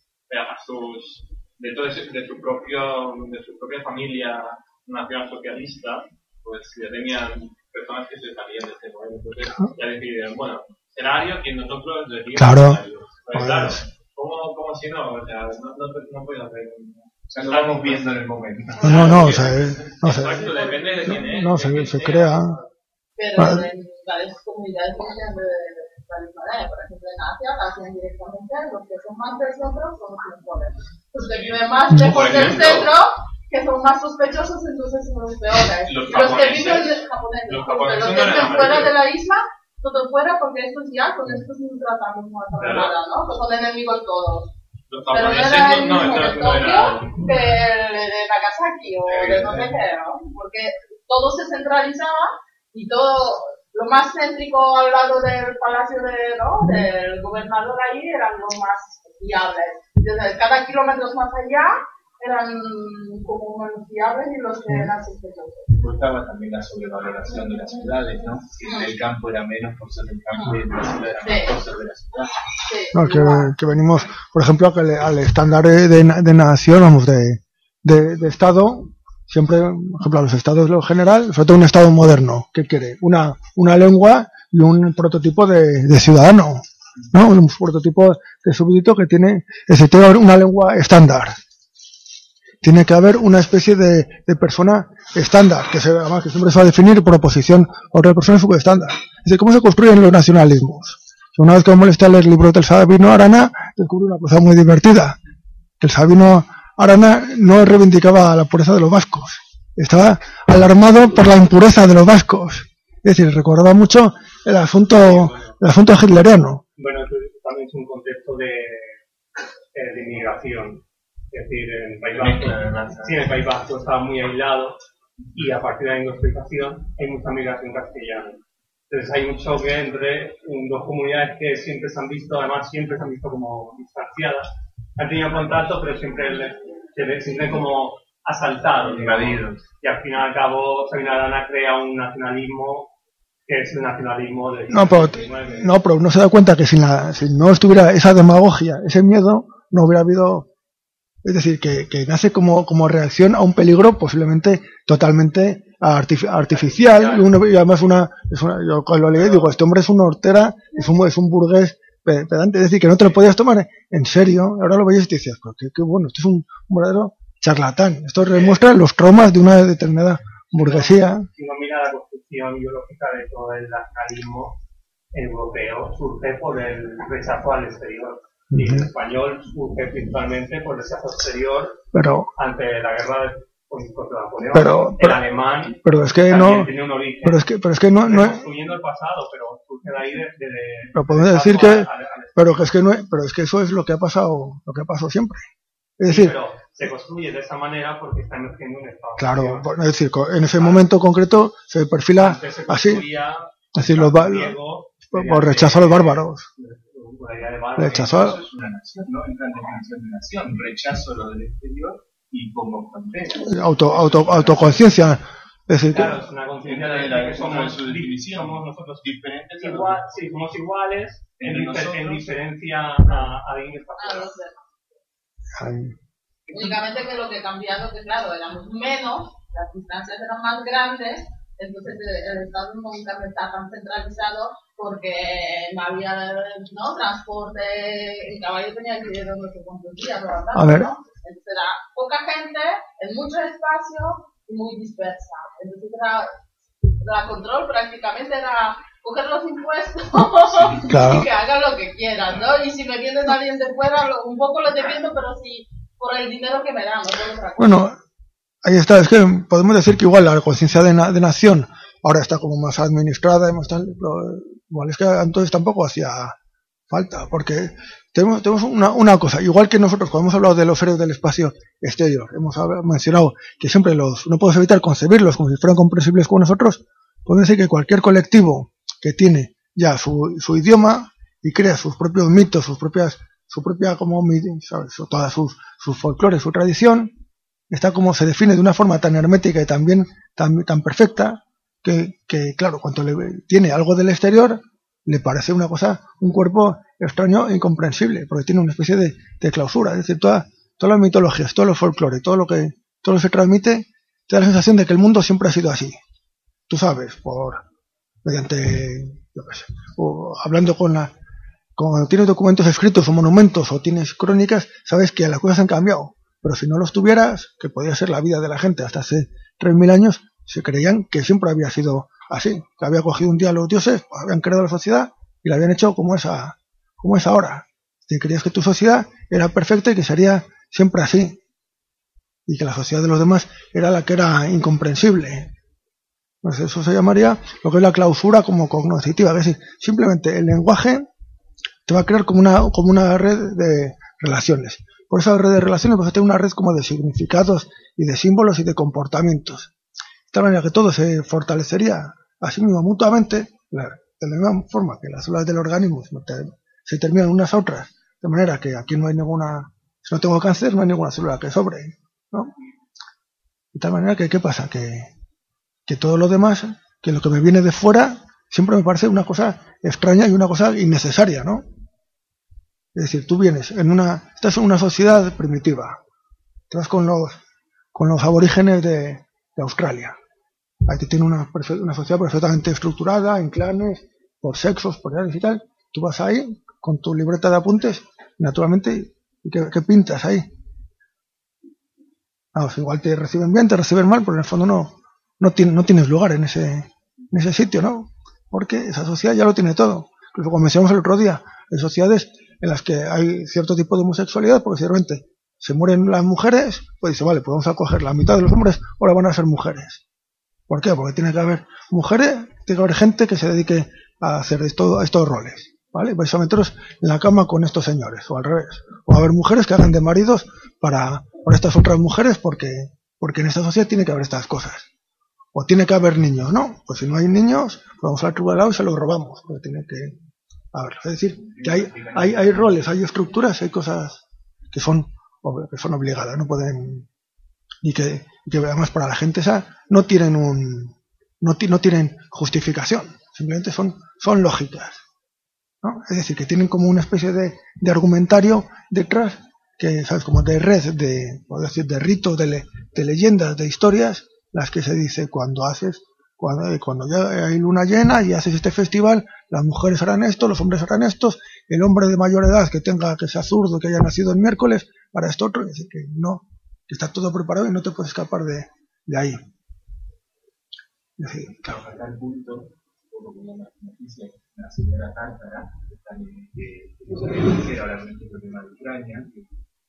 de su propia familia nacional socialista, pues ya tenían personas que se salían de ese modelo. Entonces ya decidieron, bueno, será ario quien nosotros decidimos. Claro. ¿Cómo si no? O sea, no puedes hacer. O sea, lo vamos viendo en el momento. No, exacto, depende de quién es. No, se crea. Pero las comunidades tienen de la misma manera. Por ejemplo, en Asia la hacen directamente, los que son más del centro son los mejores. Los que viven más lejos del centro, que son más sospechosos, entonces son los peores. Los que viven japoneses, los que viven fuera de la isla, todo fuera, porque estos ya, con estos no tratamos más nada, ¿no? Son enemigos todos. Pero no era el mismo de Tokio que de Nagasaki o de no sé qué, ¿no? Porque todo se centralizaba y todo lo más céntrico al lado del palacio del gobernador ahí eran los más fiables. Desde cada kilómetro más allá eran como menos fiables y los que eran sospechosos. Importaba también la sobrevaloración de las ciudades, ¿no? Si el campo era menos por ser del campo y en la ciudad era más por ser de la ciudad. Sí, No, que venimos, por ejemplo, al estándar de nación, vamos, de Estado, siempre, por ejemplo, a los estados en general, sobre todo un Estado moderno, ¿qué quiere? Una lengua y un prototipo de ciudadano, ¿no? Un prototipo de súbdito que tiene que haber una lengua estándar. Tiene que haber una especie de persona estándar, además que siempre se va a definir por oposición a otra persona subestándar. Es decir, ¿cómo se construyen los nacionalismos? Una vez que me molesté a leer el libro del Sabino Arana, descubrí una cosa muy divertida. Que el Sabino Arana no reivindicaba la pureza de los vascos. Estaba alarmado por la impureza de los vascos. Es decir, recordaba mucho el asunto hitleriano. Bueno, también es un contexto de inmigración. Es decir, en el País Vasco estaba muy aislado y a partir de la industrialización hay mucha migración castellana. Entonces hay un choque entre dos comunidades que siempre se han visto como distanciadas. Han tenido contacto, pero siempre como asaltados, digamos. Y al fin y al cabo, Sabino Arana crea un nacionalismo que es el nacionalismo de... pero no se da cuenta que si no estuviera esa demagogia, ese miedo, no hubiera habido... Es decir, que nace como reacción a un peligro posiblemente totalmente artificial. Y además yo cuando lo leí digo, este hombre es una hortera, es un burgués pedante. Es decir, que no te lo podías tomar en serio. Ahora lo veías y te decías, qué bueno, esto es un verdadero charlatán. Esto demuestra los traumas de una determinada burguesía. Si uno mira la construcción ideológica de todo el nacionalismo europeo, surge por el rechazo al exterior. Y el español surge principalmente por el rechazo exterior ante la guerra contra Napoleón. El alemán también tiene un origen. Pero es que no construyendo el pasado, pero surge de ahí pero podemos decir pero es que eso es lo que ha pasado siempre. Es decir, pero se construye de esa manera porque está emergiendo un estado. Claro, es decir, en ese momento concreto se perfila así. Es decir, por rechazo a los bárbaros. Rechazo es una nación, no entra en definición de nación, rechazo lo del exterior y como frontera. Autoconciencia. Es decir, claro, es una conciencia de que somos nosotros diferentes, somos iguales en diferencia a alguien que está fuera. Únicamente que lo que cambiado, que claro, éramos menos, las distancias eran más grandes, entonces el Estado nunca está tan centralizado porque no había transporte, el caballo tenía que ir no sé cuántos días, ¿no? Entonces era poca gente, en mucho espacio y muy dispersa. Entonces la control prácticamente era coger los impuestos y que hagan lo que quieran, ¿no? Y si me viene alguien de fuera, un poco lo defiendo, pero sí por el dinero que me dan, no por otra cosa. Bueno, ahí está, es que podemos decir que igual la conciencia de nación ahora está como más administrada y más tal, pero igual es que entonces tampoco hacía falta, porque tenemos una cosa, igual que nosotros cuando hemos hablado de los héroes del espacio exterior, hemos mencionado que siempre no podemos evitar concebirlos como si fueran comprensibles con nosotros, podemos decir que cualquier colectivo que tiene ya su idioma y crea sus propios mitos, su propia ¿sabes? Todas sus folclores, su tradición, está como se define de una forma tan hermética y también tan perfecta que claro, cuando tiene algo del exterior le parece una cosa, un cuerpo extraño e incomprensible, porque tiene una especie de clausura. Es decir, todas las mitologías, todo lo folclore, todo lo que se transmite, te da la sensación de que el mundo siempre ha sido así. Tú sabes, mediante, o hablando cuando tienes documentos escritos o monumentos o tienes crónicas, sabes que las cosas han cambiado. Pero si no los tuvieras, que podía ser la vida de la gente hasta hace 3.000 años, se creían que siempre había sido así, que había cogido un día los dioses, habían creado la sociedad y la habían hecho como es ahora. Te creías que tu sociedad era perfecta y que sería siempre así, y que la sociedad de los demás era la que era incomprensible. Pues eso se llamaría lo que es la clausura como cognoscitiva, es decir, simplemente el lenguaje te va a crear como una red de relaciones. Por esa red de relaciones vas a tener una red como de significados y de símbolos y de comportamientos. De tal manera que todo se fortalecería a sí mismo mutuamente, de la misma forma que las células del organismo se terminan unas a otras, de manera que aquí no hay si no tengo cáncer, no hay ninguna célula que sobre. ¿no? De tal manera que, ¿qué pasa? Que todo lo demás, que lo que me viene de fuera, siempre me parece una cosa extraña y una cosa innecesaria, ¿no? Es decir, tú estás en una sociedad primitiva, te vas con los aborígenes de Australia. Ahí te tiene una sociedad perfectamente estructurada, en clanes, por sexos, por edades y tal. Tú vas ahí con tu libreta de apuntes, naturalmente, ¿y qué pintas ahí? Vamos, igual te reciben bien, te reciben mal, pero en el fondo no tienes lugar en ese sitio, ¿no? Porque esa sociedad ya lo tiene todo. Incluso como mencionamos el otro día, hay sociedades en las que hay cierto tipo de homosexualidad, porque si de repente se mueren las mujeres, pues dice, vale, pues vamos a coger la mitad de los hombres, ahora van a ser mujeres. ¿Por qué? Porque tiene que haber mujeres, tiene que haber gente que se dedique a hacer estos roles, ¿vale? Vais a meteros en la cama con estos señores, o al revés. O a haber mujeres que hagan de maridos para estas otras mujeres, porque en esta sociedad tiene que haber estas cosas. O tiene que haber niños, ¿no? Pues si no hay niños, pues vamos al tribunal y se los robamos, porque tiene que haber. Es decir, que hay roles, hay estructuras, hay cosas que son obligadas, no pueden, y que además para la gente esa no tienen justificación, simplemente son lógicas, ¿no? Es decir, que tienen como una especie de argumentario detrás, que sabes, como de red, de ritos, de leyendas, de historias, las que se dice cuando ya hay luna llena y haces este festival, las mujeres harán esto, los hombres harán esto, el hombre de mayor edad que sea zurdo, que haya nacido el miércoles, para esto otro, es decir, que está todo preparado y no te puedes escapar de ahí. Es decir, claro, a tal punto, como que la noticia, la señora Tártara, que era ahora mismo el tema de Ucrania, que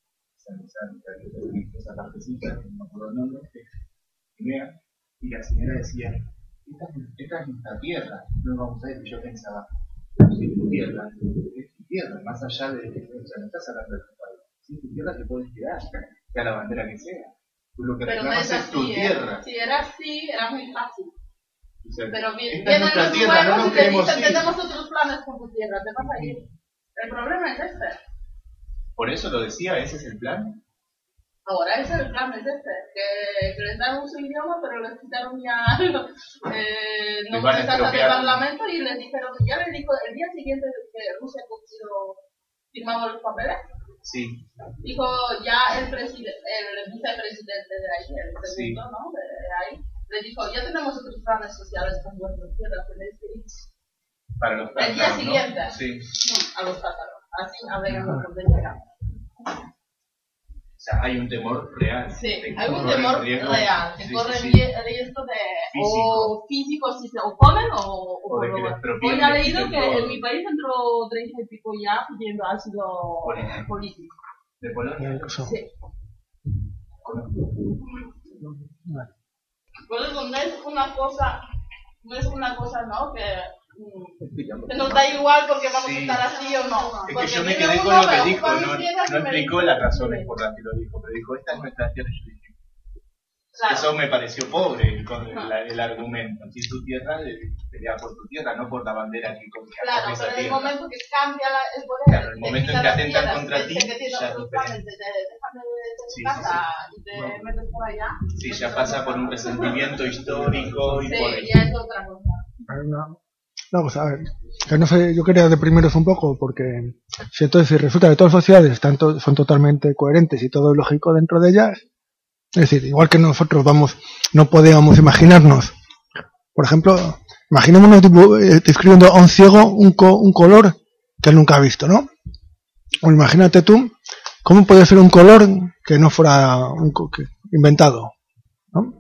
esa partecita, no me acuerdo el nombre, y la señora decía, esta es nuestra tierra, no vamos a ir, y yo pensaba, es tu tierra, más allá de, o sea, no estás hablando de tu país, si es tu tierra te puedes quedar, sea la bandera que sea, tú lo que reclamas es tu tierra. Si era así, era muy fácil. O sea, pero esta es nuestra tierra, no nos queremos ir. Tenemos otros planes con tu tierra, te vas a ir. El problema es este. Por eso lo decía, ese es el plan. Ahora ese es el plan, es este, que les dan su idioma, pero les quitaron ya no pueden sacar del parlamento y les dijeron, ya les dijo el día siguiente que Rusia firmamos los papeles. Sí. Dijo ya el vicepresidente de ahí, el segundo, sí, ¿no? De ahí, le dijo, ya tenemos otros planes sociales con vuestras tierras, para los tátaros, el día siguiente, ¿no? Sí. A los tátaros, así navegando por llegar. O sea, hay un temor real. Sí, hay un temor real, que corre riesgo de físico si se oponen o de que les hoy ha leído que en mi país entró 30 y pico ya pidiendo asilo político. ¿De Polonia? Sí. Por eso no es una cosa, ¿no? Que nos da igual porque vamos a estar así o no. Es que yo me quedé con lo que dijo, no explicó las razones por las que lo dijo, pero dijo, esta es nuestra tierra. Y yo dije, claro, eso me pareció pobre con el argumento. Si es tu tierra, pelea por tu tierra, no por la bandera que coloca. Claro, pero en el momento que cambia el poder, claro, el momento en que atentan contra ti, ya es diferente. Te dejan de casa y te metes por allá. Sí, ya pasa por un resentimiento histórico y por ya es otra cosa. No, pues a ver, que no sé, yo quería deprimiros un poco porque si resulta que todas las sociedades son totalmente coherentes y todo es lógico dentro de ellas, es decir, igual que nosotros no podíamos imaginarnos, por ejemplo, imaginémonos describiendo a un ciego un color que él nunca ha visto, ¿no? O imagínate tú, ¿cómo puede ser un color que no fuera inventado? ¿No?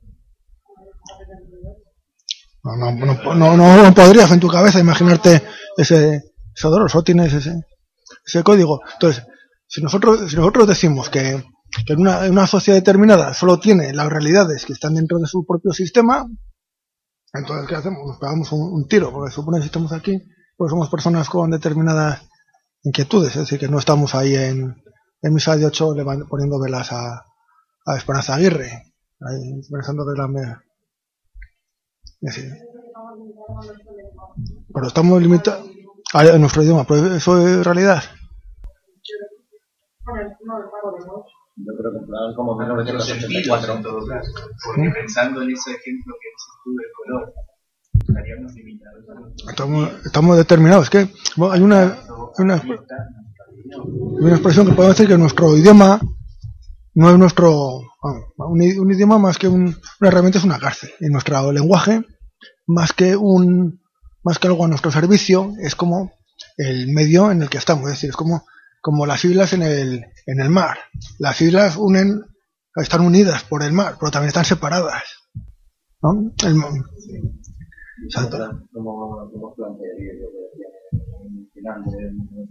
No podrías en tu cabeza imaginarte ese dolor, solo tienes ese código. Entonces, si nosotros decimos que en una sociedad determinada solo tiene las realidades que están dentro de su propio sistema, entonces ¿qué hacemos? Nos pegamos un tiro, porque supone que estamos aquí, porque somos personas con determinadas inquietudes, es decir, que no estamos ahí en misa de 8 poniendo velas a Esperanza Aguirre, ahí pensando que la pero estamos limitados a nuestro idioma, pero eso es realidad. Yo creo que en plan como Los sentidos 1984. en todo caso. Porque pensando en ese ejemplo que dices tú del color, estaríamos limitados. Estamos determinados. Es que bueno, hay una expresión que podemos decir que nuestro idioma no es nuestro... un idioma más que una herramienta es una cárcel. Y nuestro lenguaje, más que algo a nuestro servicio, es como el medio en el que estamos. Es decir, es como las islas en el mar. Las islas están unidas por el mar, pero también están separadas, ¿no? Exacto. Como plantearía yo que decía en el final de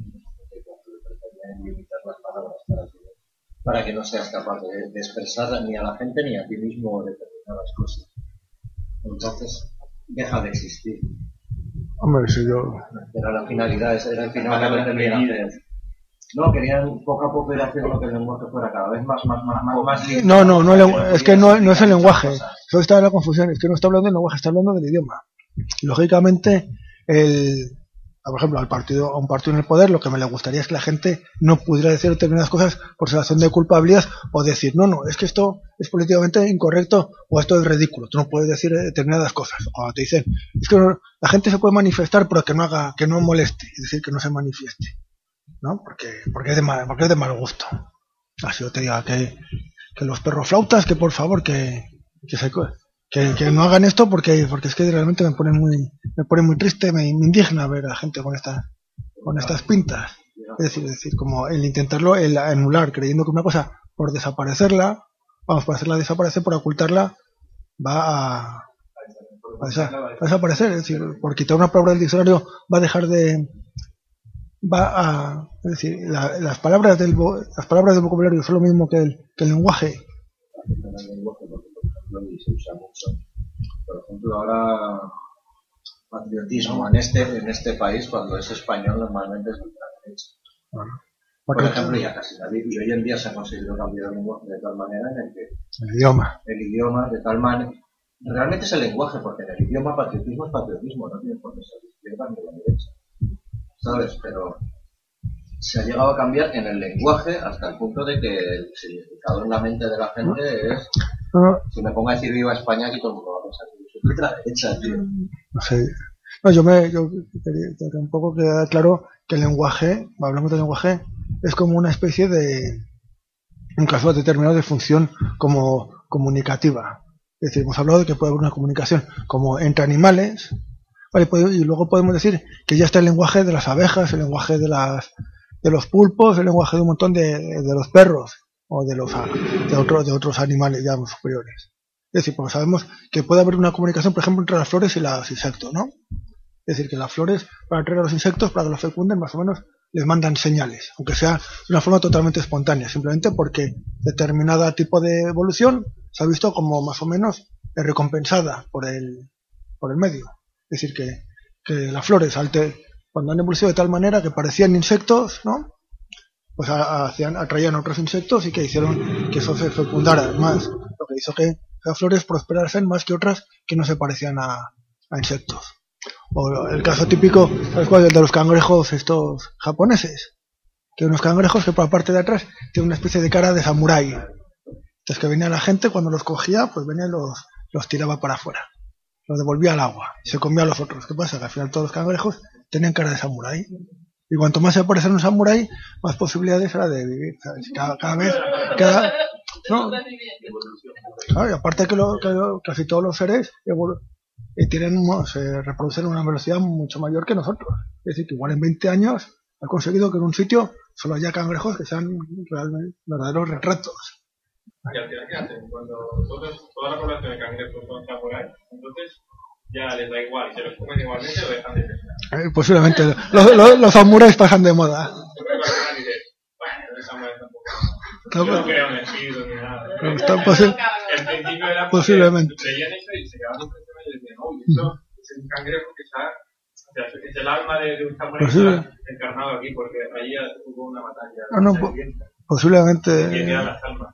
limitar las palabras para que no seas capaz de expresar ni a la gente ni a ti mismo determinadas cosas. Entonces, deja de existir. Hombre, si yo... Era la finalidad, era el final que pretendían hacer. No, querían poco a poco ir haciendo que el lenguaje fuera cada vez más No, es que no es el lenguaje. Eso está en la confusión, es que no está hablando del lenguaje, está hablando del idioma. Lógicamente, por ejemplo, a un partido en el poder, lo que me le gustaría es que la gente no pudiera decir determinadas cosas por sensación de culpabilidad o decir, no, es que esto es políticamente incorrecto o esto es ridículo. Tú no puedes decir determinadas cosas. O cuando te dicen, es que la gente se puede manifestar pero que no moleste, es decir, que no se manifieste, ¿no? Porque es de mal gusto. Así yo te diga que los perros flautas, que por favor, que no hagan esto porque es que realmente me pone muy triste, me indigna ver a la gente con estas pintas. Es decir, como el intentarlo, el anular, creyendo que una cosa por desaparecerla, por hacerla desaparecer, por ocultarla, va a desaparecer. Es decir, por quitar una palabra del diccionario va a dejar de... es decir, las palabras del vocabulario son lo mismo que el lenguaje. Y se usa mucho. Por ejemplo, ahora patriotismo en este país, cuando es español, normalmente es ultraderecha. Por ejemplo, ya casi nadie. Y hoy en día se ha conseguido cambiar el lenguaje de tal manera en el que el idioma de tal manera. Realmente es el lenguaje, porque en el idioma patriotismo es patriotismo, no tiene por qué ser de izquierda ni de la derecha. ¿Sabes? Pero se ha llegado a cambiar en el lenguaje hasta el punto de que el significado en la mente de la gente es... Si me pongo a decir viva España, aquí todo el mundo va a pensar que yo soy ultraderecha, tío. No sé. No, yo quería un poco quedar claro que el lenguaje, hablamos del lenguaje, es como una especie de, un caso determinado de función como comunicativa. Es decir, hemos hablado de que puede haber una comunicación como entre animales, ¿vale? Y luego podemos decir que ya está el lenguaje de las abejas, el lenguaje de los pulpos, el lenguaje de un montón de los perros o de otros animales ya superiores. Es decir, porque sabemos que puede haber una comunicación, por ejemplo, entre las flores y los insectos, ¿no? Es decir, que las flores, para atraer a los insectos, para que los fecunden, más o menos, les mandan señales, aunque sea de una forma totalmente espontánea, simplemente porque determinada tipo de evolución se ha visto como más o menos recompensada por el medio. Es decir, que las flores, cuando han evolucionado de tal manera que parecían insectos, ¿no? Pues atraían a otros insectos y que hicieron que eso se fecundara más, lo que hizo que las flores prosperasen más que otras que no se parecían a insectos. O el caso típico, ¿sabes cuál? El de los cangrejos estos japoneses, que unos cangrejos que por la parte de atrás tienen una especie de cara de samurái. Entonces que venía la gente, cuando los cogía, pues venía y los tiraba para afuera, los devolvía al agua y se comía a los otros. ¿Qué pasa? Que al final todos los cangrejos tenían cara de samurái. Y cuanto más se parecen a un samurái, más posibilidades era de vivir, ¿sabes? Cada vez, ¿no? Claro, y aparte que casi todos los seres se reproducen a una velocidad mucho mayor que nosotros. Es decir, que igual en 20 años han conseguido que en un sitio solo haya cangrejos que sean realmente verdaderos retratos. Y al final, ¿qué hacen? Cuando toda la población de cangrejos son samuráis, entonces ya les da igual, se los comen igualmente o dejan de ser. Posiblemente. Los samuráis pasan de moda. Bueno, los samuráis tampoco. No creo en espíritus ni nada. En principio era posiblemente. Veían eso y se quedaban impresionados y decían, uy, esto es un cangrejo que está... O sea, es el alma de un samurái encarnado aquí, porque allí hubo una batalla. Posiblemente. Y eran las almas.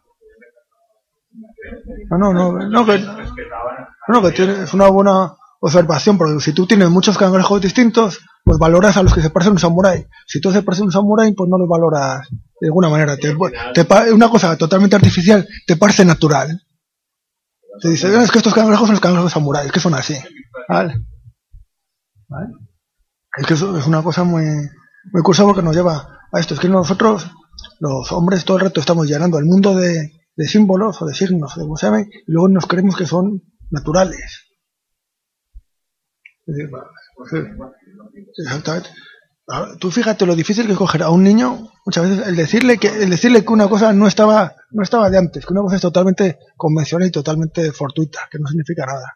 Es una buena observación, porque si tú tienes muchos cangrejos distintos, pues valoras a los que se parecen a un samurái. Si tú se pareces a un samurái, pues no los valoras de alguna manera. Una cosa totalmente artificial te parece natural. Te dice, es que estos cangrejos son los cangrejos samuráis, que son así. ¿Vale? Es que eso es una cosa muy curiosa porque nos lleva a esto. Es que nosotros, los hombres, todo el rato estamos llenando el mundo de símbolos o de signos, de cómo se llame, y luego nos creemos que son naturales. Es decir, exactamente. Ahora, tú fíjate lo difícil que es coger a un niño, muchas veces, el decirle que una cosa no estaba de antes, que una cosa es totalmente convencional y totalmente fortuita, que no significa nada.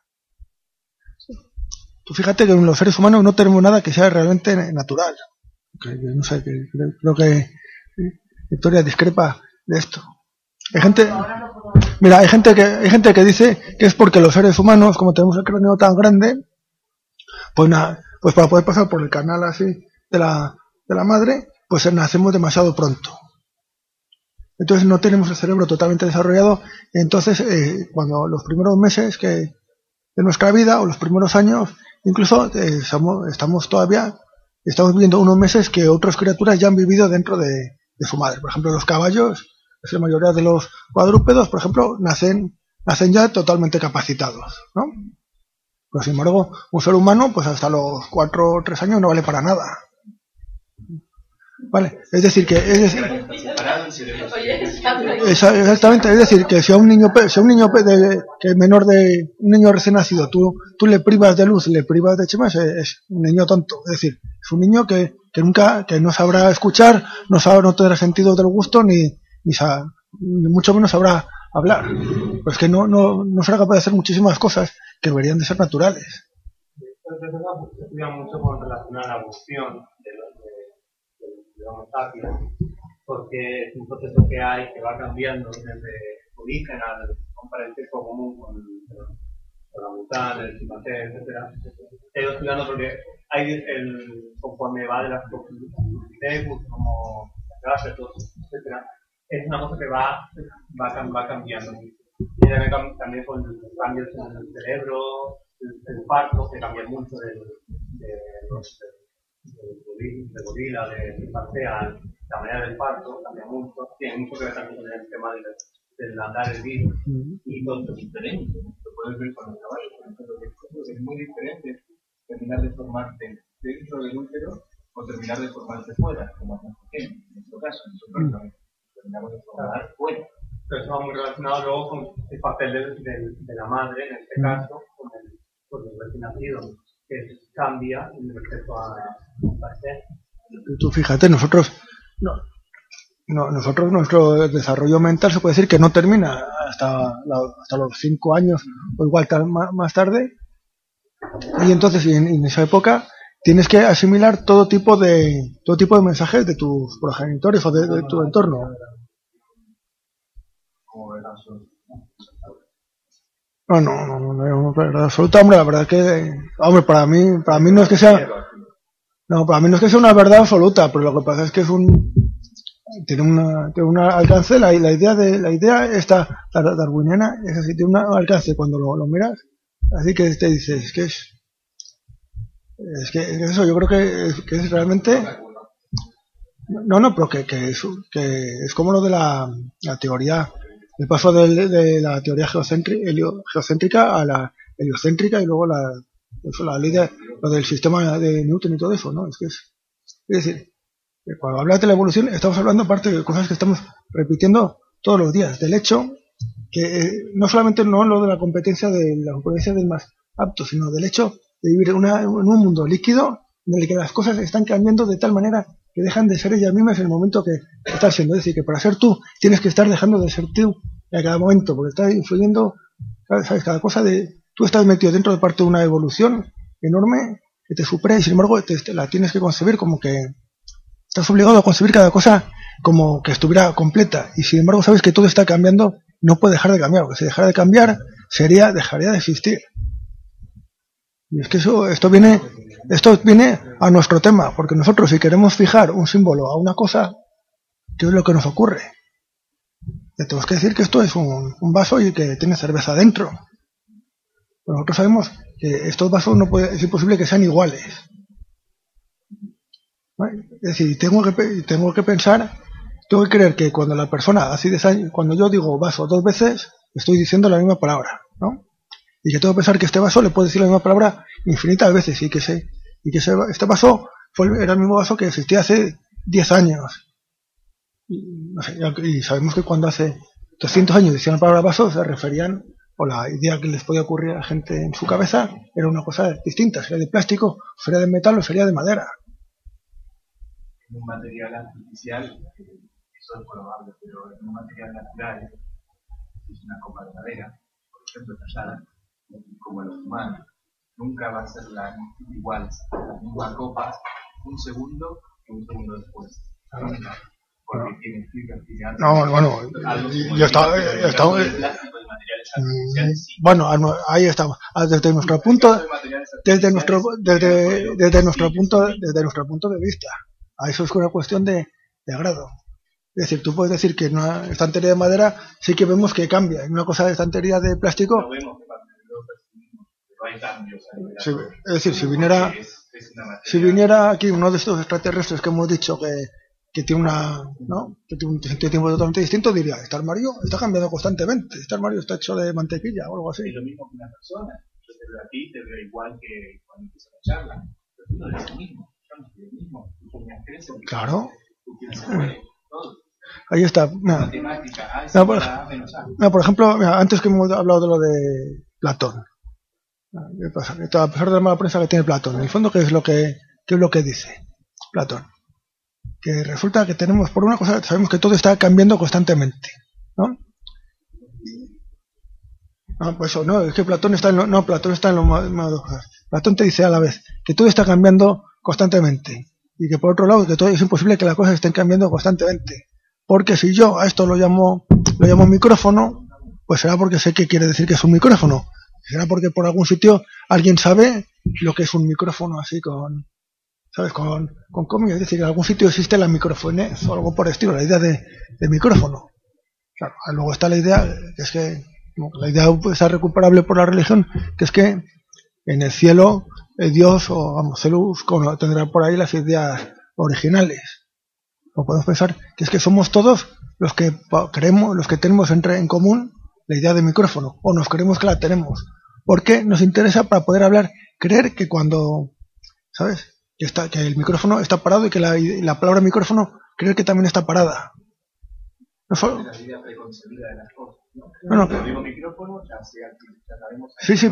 Tú fíjate que en los seres humanos no tenemos nada que sea realmente natural. No sé, creo que Victoria discrepa de esto. Hay gente que dice que es porque los seres humanos, como tenemos el cráneo tan grande, pues para poder pasar por el canal así de la madre, pues nacemos demasiado pronto. Entonces no tenemos el cerebro totalmente desarrollado. Entonces, cuando los primeros meses de nuestra vida o los primeros años, incluso estamos viviendo unos meses que otras criaturas ya han vivido dentro de su madre. Por ejemplo, los caballos, la mayoría de los cuadrúpedos, por ejemplo, nacen ya totalmente capacitados, ¿no? Pero sin embargo, un ser humano, pues hasta los 4 o 3 años no vale para nada. Vale, exactamente, es decir, que si a un niño que menor de un niño recién nacido, tú le privas de luz, le privas de chimas, es un niño tonto. Es decir, es un niño que no sabrá escuchar, no tendrá sentido del gusto, ni mucho menos sabrá hablar. Pues que no será capaz de hacer muchísimas cosas que deberían de ser naturales. Entonces, se estudia mucho con relación a la evolución de Homo sapiens, porque es un proceso que va cambiando desde origen al parentesco común con la mutante, el chimpancé, etcétera. He ido estudiando porque conforme va de las cognitivas, como las etcétera, es una cosa que va cambiando. Tiene también con los cambios en el cerebro, el parto, que cambia mucho del gorila, del chimpancé, la manera del parto cambia mucho. Tiene mucho que ver también con el tema del andar el virus. Y todo es diferente. Lo puedes ver con el caballo, por ejemplo, es muy diferente terminar de formarte dentro del útero o terminar de formarse fuera, como más pequeño. En nuestro caso, nosotros terminamos de formar fuera. Pero eso va muy relacionado luego con el papel de la madre, en este caso, con el recién nacido, que cambia respecto a ser. Tú fíjate, nosotros nuestro desarrollo mental se puede decir que no termina hasta los 5 años o igual más tarde, y entonces en esa época tienes que asimilar todo tipo de mensajes de tus progenitores o de tu entorno. No, verdad absoluta, hombre, la verdad es que, hombre, para mí no es que sea, para mí no es que sea una verdad absoluta, pero lo que pasa es que tiene un alcance, la idea esta darwiniana es así, tiene un alcance cuando lo miras, así que te dices que es eso, yo creo que es realmente, pero que es como lo de la teoría. El paso de la teoría geocéntrica a la heliocéntrica y luego la ley lo del sistema de Newton y todo eso, ¿no? Es decir, que cuando hablas de la evolución estamos hablando aparte de cosas que estamos repitiendo todos los días, del hecho que no solamente no lo de la competencia del más apto, sino del hecho de vivir en un mundo líquido en el que las cosas están cambiando de tal manera que dejan de ser ellas mismas en el momento que estás siendo. Es decir, que para ser tú tienes que estar dejando de ser tú a cada momento, porque estás influyendo, ¿sabes? Cada cosa tú estás metido dentro de parte de una evolución enorme que te supera y sin embargo la tienes que concebir como que estás obligado a concebir cada cosa como que estuviera completa y sin embargo sabes que todo está cambiando y no puede dejar de cambiar, porque si dejara de cambiar dejaría de existir. Y es que esto viene a nuestro tema, porque nosotros si queremos fijar un símbolo a una cosa, ¿qué es lo que nos ocurre? Le tenemos que decir que esto es un vaso y que tiene cerveza dentro. Pero nosotros sabemos que estos vasos es imposible que sean iguales. ¿Vale? Es decir, tengo que pensar tengo que creer que cuando la persona así de cuando yo digo vaso 2 veces, estoy diciendo la misma palabra, ¿no? Y que tengo que pensar que este vaso le puedo decir la misma palabra infinitas veces y que este vaso era el mismo vaso que existía hace 10 años. No sé, y sabemos que cuando hace 200 años decían la palabra vaso, se referían, o la idea que les podía ocurrir a la gente en su cabeza era una cosa distinta, sería de plástico, sería de metal o sería de madera. En un material artificial, eso es probable, pero en un material natural, es una copa de madera, por ejemplo, tallada, como los humanos, nunca va a ser igual la misma copa un segundo que un segundo después. Nunca. Porque tiene fibras gigantes. No, bueno, yo estaba. Bueno, ahí estamos. Desde nuestro punto, desde nuestro punto de vista. A eso es una cuestión de grado. Es decir, tú puedes decir que en una estantería de madera sí que vemos que cambia. En una cosa de estantería de plástico. No vemos que no hay cambios. Sí, es decir, si viniera aquí uno de estos extraterrestres que hemos dicho que tiene que tiene un tiempo totalmente distinto, diría, este armario está cambiando constantemente, este armario está hecho de mantequilla o algo así. Es lo mismo que una persona. Yo te veo a ti, te veo igual que cuando empieza la charla. Pero tú no eres el mismo. Yo no soy el mismo. Tú me crees. Claro. Tú quieres saber todo. Ahí está. Por ejemplo, antes que hemos hablado de lo de Platón. ¿Qué pasa? A pesar de la mala prensa que tiene Platón, en el fondo, ¿qué es lo que dice Platón? Que resulta que tenemos, por una cosa, sabemos que todo está cambiando constantemente, ¿no? Pues eso, no, es que Platón está en lo más. Platón te dice a la vez que todo está cambiando constantemente y que por otro lado que todo es imposible que las cosas estén cambiando constantemente, porque si yo a esto lo llamo micrófono, pues será porque sé que quiere decir que es un micrófono, será porque por algún sitio alguien sabe lo que es un micrófono así ¿sabes? Con comillas, es decir, en algún sitio existe la microfonía o algo por el estilo, la idea de micrófono. Claro, luego está la idea, que es que la idea está recuperable por la religión, que es que en el cielo Dios o Celus tendrá por ahí las ideas originales. O podemos pensar que es que somos todos los que creemos, los que tenemos en común la idea de micrófono, o nos creemos que la tenemos, porque nos interesa para poder hablar, creer que cuando, ¿sabes? Que el micrófono está parado y que la palabra micrófono creer que también está parada. No solo. La idea preconcebida de las cosas, ¿no? Bueno, cuando digo micrófono, ya sabemos. Sí,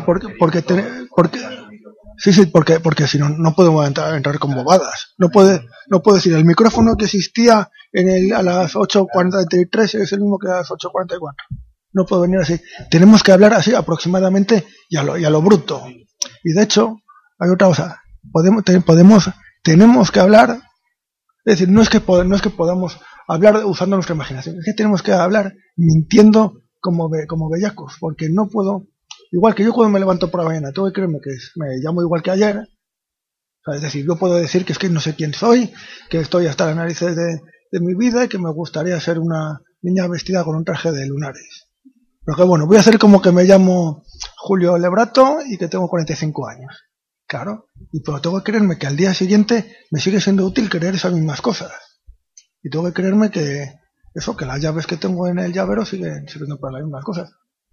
porque si no, no podemos entrar con bobadas. No puedo decir el micrófono que existía a las 8:43 es el mismo que a las 8:44. No puedo venir así. Tenemos que hablar así aproximadamente y a lo bruto. Y de hecho, hay otra cosa. Tenemos que hablar, es decir, no es que podamos hablar usando nuestra imaginación, es que tenemos que hablar mintiendo como bellacos, porque no puedo, igual que yo cuando me levanto por la mañana, tengo que creerme que me llamo igual que ayer, o sea, es decir, yo puedo decir que es que no sé quién soy, que estoy hasta las narices de mi vida y que me gustaría ser una niña vestida con un traje de lunares. Pero que bueno, voy a hacer como que me llamo Julio Lebrato y que tengo 45 años. Claro, pero tengo que creerme que al día siguiente me sigue siendo útil creer esas mismas cosas. Y tengo que creerme que las llaves que tengo en el llavero siguen sirviendo para las mismas cosas.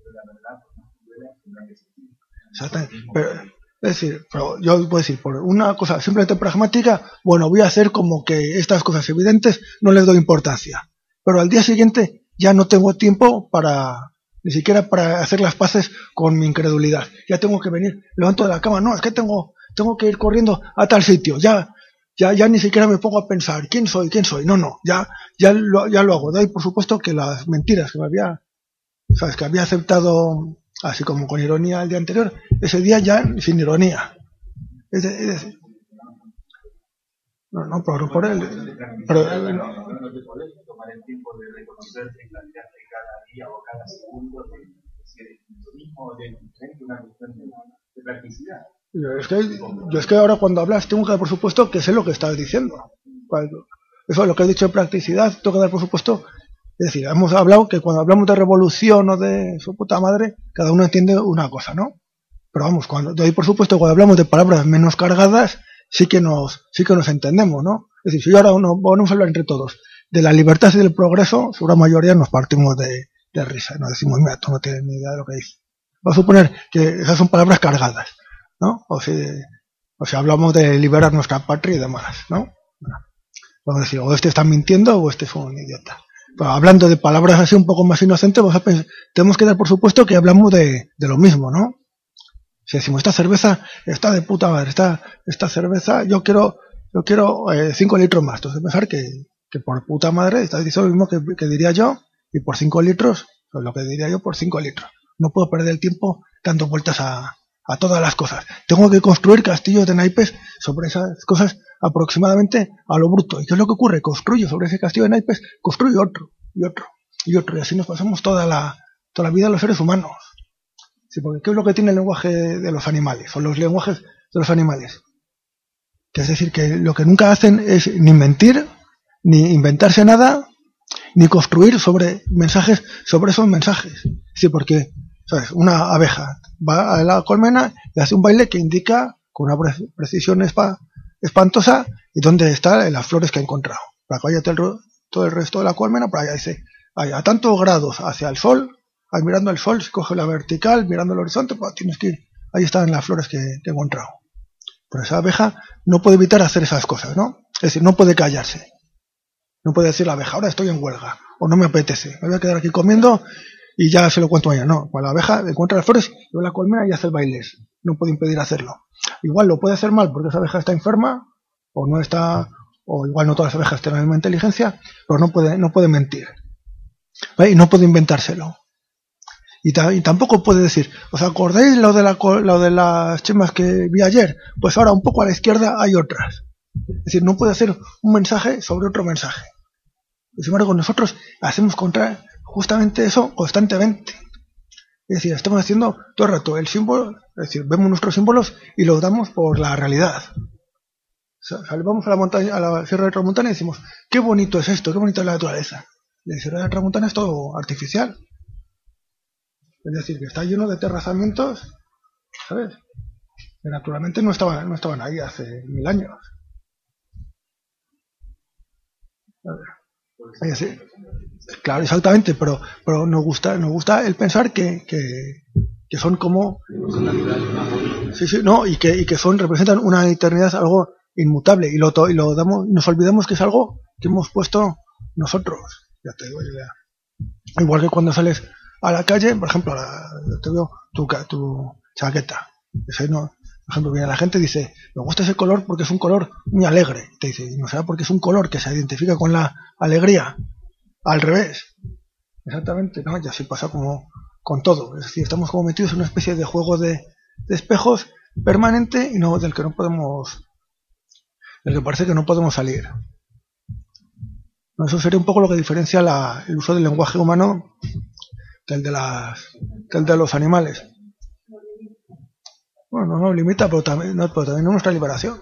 Exactamente. Pero yo puedo decir, por una cosa simplemente pragmática, bueno, voy a hacer como que estas cosas evidentes no les doy importancia. Pero al día siguiente ya no tengo tiempo ni siquiera para hacer las paces con mi incredulidad. Ya tengo que venir, levanto de la cama, no, es que tengo que ir corriendo a tal sitio, ya ni siquiera me pongo a pensar, ¿quién soy? No, ya lo hago. Doy por supuesto que las mentiras que había aceptado así como con ironía el día anterior, ese día ya sin ironía. Es decir, no, por él. Pero, no te podés tomar el tiempo de reconocerte y plantearte cada día o cada segundo de lo mismo, de una cuestión de practicidad. Es que ahora cuando hablas tengo que dar por supuesto que sé lo que estás diciendo. Eso es lo que has dicho de practicidad, tengo que dar por supuesto. Es decir, hemos hablado que cuando hablamos de revolución o de su puta madre, cada uno entiende una cosa, ¿no? Pero vamos, de ahí por supuesto cuando hablamos de palabras menos cargadas, sí que nos entendemos, ¿no? Es decir, si yo ahora vamos a hablar entre todos, de la libertad y del progreso, su gran mayoría nos partimos de risa. Nos decimos, mira, tú no tienes ni idea de lo que dices. Vamos a suponer que esas son palabras cargadas, ¿no? O si hablamos de liberar nuestra patria y demás, ¿no? Vamos a decir, o este está mintiendo o este es un idiota. Pero hablando de palabras así un poco más inocentes, vamos a pensar, tenemos que dar por supuesto que hablamos de lo mismo, ¿no? Si decimos, esta cerveza está de puta madre, esta cerveza, yo quiero 5 litros más. Entonces pensar que por puta madre está diciendo lo mismo que diría yo, y por 5 litros, pues lo que diría yo por 5 litros. No puedo perder el tiempo dando vueltas a todas las cosas. Tengo que construir castillos de naipes sobre esas cosas aproximadamente a lo bruto. ¿Y qué es lo que ocurre? Construyo sobre ese castillo de naipes, construyo otro, y otro, y otro. Y así nos pasamos toda la vida los seres humanos. Sí, porque ¿qué es lo que tiene el lenguaje de los animales? O los lenguajes de los animales. Que es decir, que lo que nunca hacen es ni mentir, ni inventarse nada, ni construir sobre mensajes, sobre esos mensajes. Sí, porque, ¿sabes? Una abeja va a la colmena y hace un baile que indica con una precisión espantosa y dónde están las flores que ha encontrado. Para que vaya todo el resto de la colmena, para allá dice, a tantos grados hacia el sol, ahí mirando el sol, se coge la vertical, mirando el horizonte, pues tienes que ir, ahí están las flores que he encontrado. Pero esa abeja no puede evitar hacer esas cosas, ¿no? Es decir, no puede callarse. No puede decir la abeja, ahora estoy en huelga, o no me apetece, me voy a quedar aquí comiendo y ya se lo cuento mañana. No, cuando la abeja encuentra las flores, va a la colmena y hace el baile. No puede impedir hacerlo. Igual lo puede hacer mal porque esa abeja está enferma, o no está, o igual no todas las abejas tienen la misma inteligencia, pero no puede mentir. ¿Vale? Y no puede inventárselo. Y tampoco puede decir, ¿os acordáis lo de las chimas que vi ayer? Pues ahora un poco a la izquierda hay otras. Es decir, no puede hacer un mensaje sobre otro mensaje. Sin embargo, nosotros hacemos justamente eso constantemente. Es decir, estamos haciendo todo el rato el símbolo, es decir, vemos nuestros símbolos y los damos por la realidad. Vamos a la montaña, a la Sierra de Tramontana y decimos, qué bonito es esto, qué bonita es la naturaleza. La Sierra de Tramontana es todo artificial. Es decir, que está lleno de terrazamientos, ¿sabes? Que naturalmente no estaban ahí hace 1000 años. Sí. Claro, exactamente, pero nos gusta el pensar que son como sí, no, y que representan una eternidad, algo inmutable, y lo damos, nos olvidamos que es algo que hemos puesto nosotros. Ya te digo, igual que cuando sales a la calle, por ejemplo, te veo tu chaqueta. Ese no, por ejemplo, viene la gente y dice, me gusta ese color porque es un color muy alegre. Te dice, y no será porque es un color que se identifica con la alegría. Al revés. Exactamente, ¿no? Y así pasa como con todo. Es decir, estamos como metidos en una especie de juego de espejos permanente y no del que parece que no podemos salir. Eso sería un poco lo que diferencia el uso del lenguaje humano del de los animales. Bueno, no nos limita, pero también es nuestra liberación.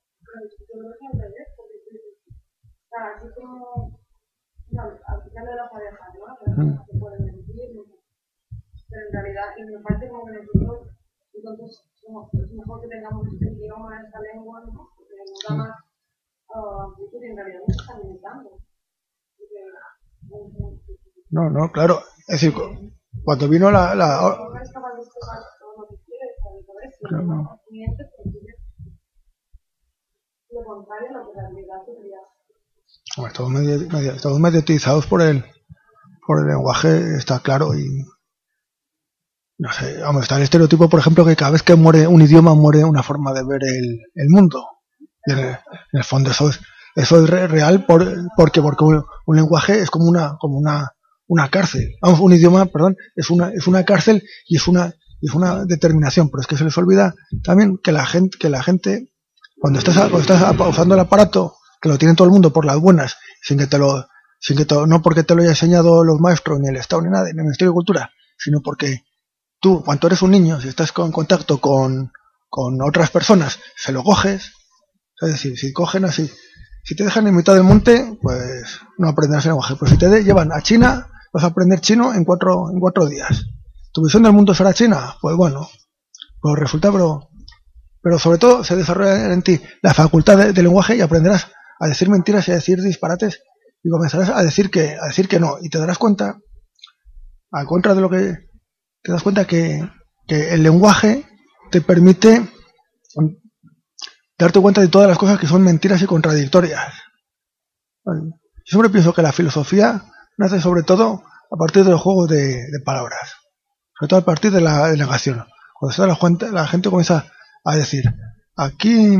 Al final de la pareja, ¿no? Se pueden mentir, pero en realidad, y me parece como que nosotros, entonces, es mejor que tengamos este idioma, esta lengua, ¿no? Porque nos da más amplitud y en realidad nos están limitando. No, claro. Es decir, cuando vino la estamos mediatizados por el lenguaje, está claro, y no sé, vamos, está el estereotipo, por ejemplo, que cada vez que muere un idioma muere una forma de ver el mundo. Y en el fondo eso es real porque un lenguaje es como una cárcel. Vamos, un idioma, perdón, es una cárcel y es una determinación, pero es que se les olvida también que la gente cuando estás usando el aparato, que lo tiene todo el mundo por las buenas, no porque te lo haya enseñado los maestros, ni el Estado, ni nada, ni el Ministerio de Cultura, sino porque tú, cuando eres un niño, si estás en contacto con otras personas, se lo coges. Es decir, si cogen así, si te dejan en mitad del monte, pues no aprenderás el lenguaje. Pero si te llevan a China, vas a aprender chino en 4 días. ¿Tu visión del mundo será China? Pues bueno, pues resulta, pero sobre todo se desarrolla en ti la facultad de lenguaje y aprenderás a decir mentiras y a decir disparates y comenzarás a decir que no, y te darás cuenta, a contra de lo que te das cuenta que el lenguaje te permite darte cuenta de todas las cosas que son mentiras y contradictorias. Yo siempre pienso que la filosofía nace sobre todo a partir de los juegos de palabras, sobre todo a partir de la negación. Cuando la gente comienza a decir, aquí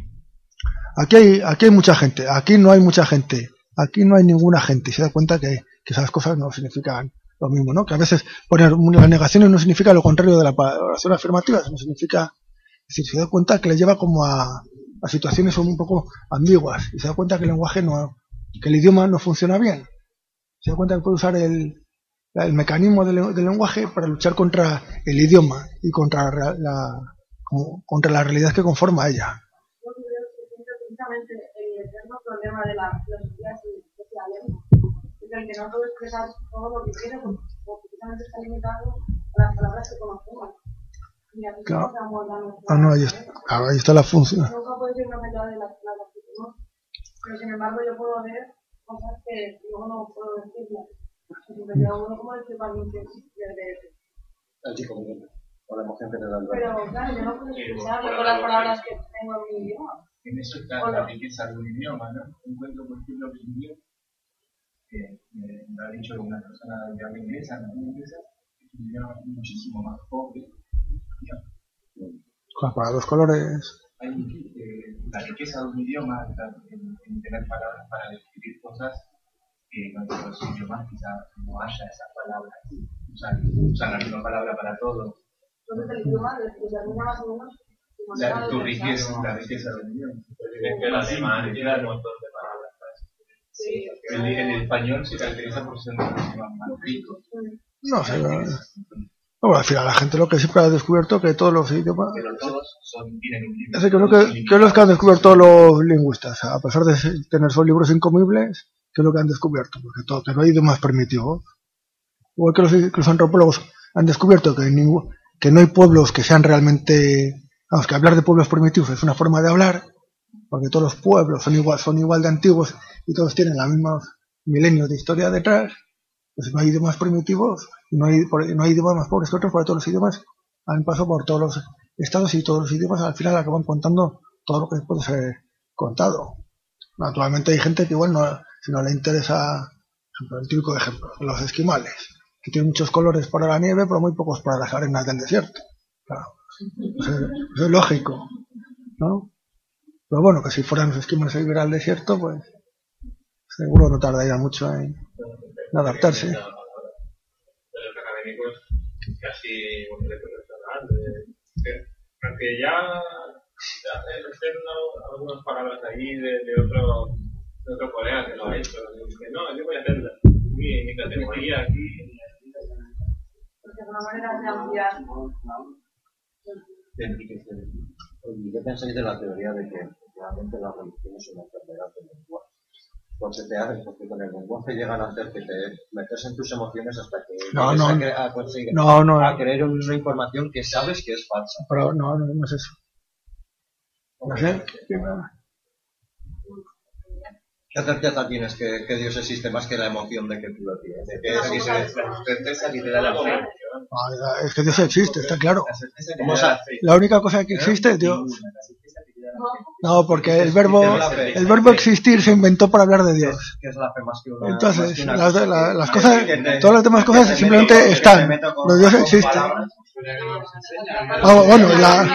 hay mucha gente, aquí no hay mucha gente, aquí no hay ninguna gente, y se da cuenta que esas cosas no significan lo mismo, ¿no? Que a veces poner las negaciones no significa lo contrario de la oración afirmativa, no significa, es decir, se da cuenta que le lleva como a situaciones un poco ambiguas, y se da cuenta que el lenguaje que el idioma no funciona bien, se da cuenta que puede usar el mecanismo del lenguaje para luchar contra el idioma y contra la realidad que conforma a ella. Yo creo que precisamente el eterno problema de la filosofía es la lengua. Es el que no puede expresar todo lo que quiere, porque precisamente está limitado a las palabras que conocemos. Y así Claro. no, Ahí está la función. nunca puede ser una metida de las palabras que conozco. Pero sin embargo yo puedo ver cosas que luego no puedo decirlas. Pero uno como decir para mí que pierde eso. El chico o la emoción que te da el Pero claro, yo no puedo expresar con las palabras que tengo en mi idioma. En eso está la riqueza de un idioma, ¿no? Encuentro, por ejemplo, que inglés, que me lo ha dicho una persona de habla inglesa, no inglesa, es un idioma muchísimo más pobre. Para los colores. Hay la riqueza de un idioma en tener palabras para describir cosas que en otros idiomas quizás no haya esas palabras. Usan la misma palabra para todo. Entonces el idioma determina más o menos Tu riqueza, la riqueza del idioma. Es que el alemán tiene un montón de palabras. Sí, El español se caracteriza por ser un idioma más rico. No sé. Bueno, al final la gente lo que siempre ha descubierto que todos los idiomas. Pero todos tienen un libro. Es que es lo que han descubierto los lingüistas, a pesar de tener sus libros incomibles, que es lo que han descubierto, porque que no hay idiomas primitivos. Igual que los antropólogos han descubierto que no hay pueblos que sean realmente, vamos, que hablar de pueblos primitivos es una forma de hablar, porque todos los pueblos son igual de antiguos y todos tienen los mismos milenios de historia detrás. Pues no hay idiomas primitivos, no hay idiomas más pobres que otros, porque todos los idiomas han pasado por todos los estados y todos los idiomas al final acaban contando todo lo que puede ser contado. Naturalmente hay gente que igual si no le interesa, por ejemplo, el típico ejemplo, los esquimales, que tienen muchos colores para la nieve, pero muy pocos para las arenas del desierto. Claro, eso es lógico, ¿no? Pero bueno, que si fueran los esquimales a vivir al desierto, pues seguro no tardaría mucho en adaptarse. De los académicos casi un derecho personal. Aunque ya el externo, algunas palabras ahí de otro colega que lo ha hecho. Que no, yo voy a hacer mi categoría aquí. porque es una manera de ampliar. ¿Qué pensáis de la teoría de que realmente la religión es una enfermedad del lenguaje? Porque con el lenguaje llegan a hacer que te metes en tus emociones hasta que a creer una información que sabes que es falsa. Pero no es eso. No sé. ¿Qué certeza tienes que Dios existe más que la emoción de que tú lo tienes? La certeza que te da la fe. Es que Dios existe, está claro. La única cosa que existe es Dios. No, porque el verbo existir se inventó para hablar de Dios. ¿Qué es la fe más que una? Entonces, las cosas, todas las demás cosas simplemente están. Pero Dios existe. Bueno,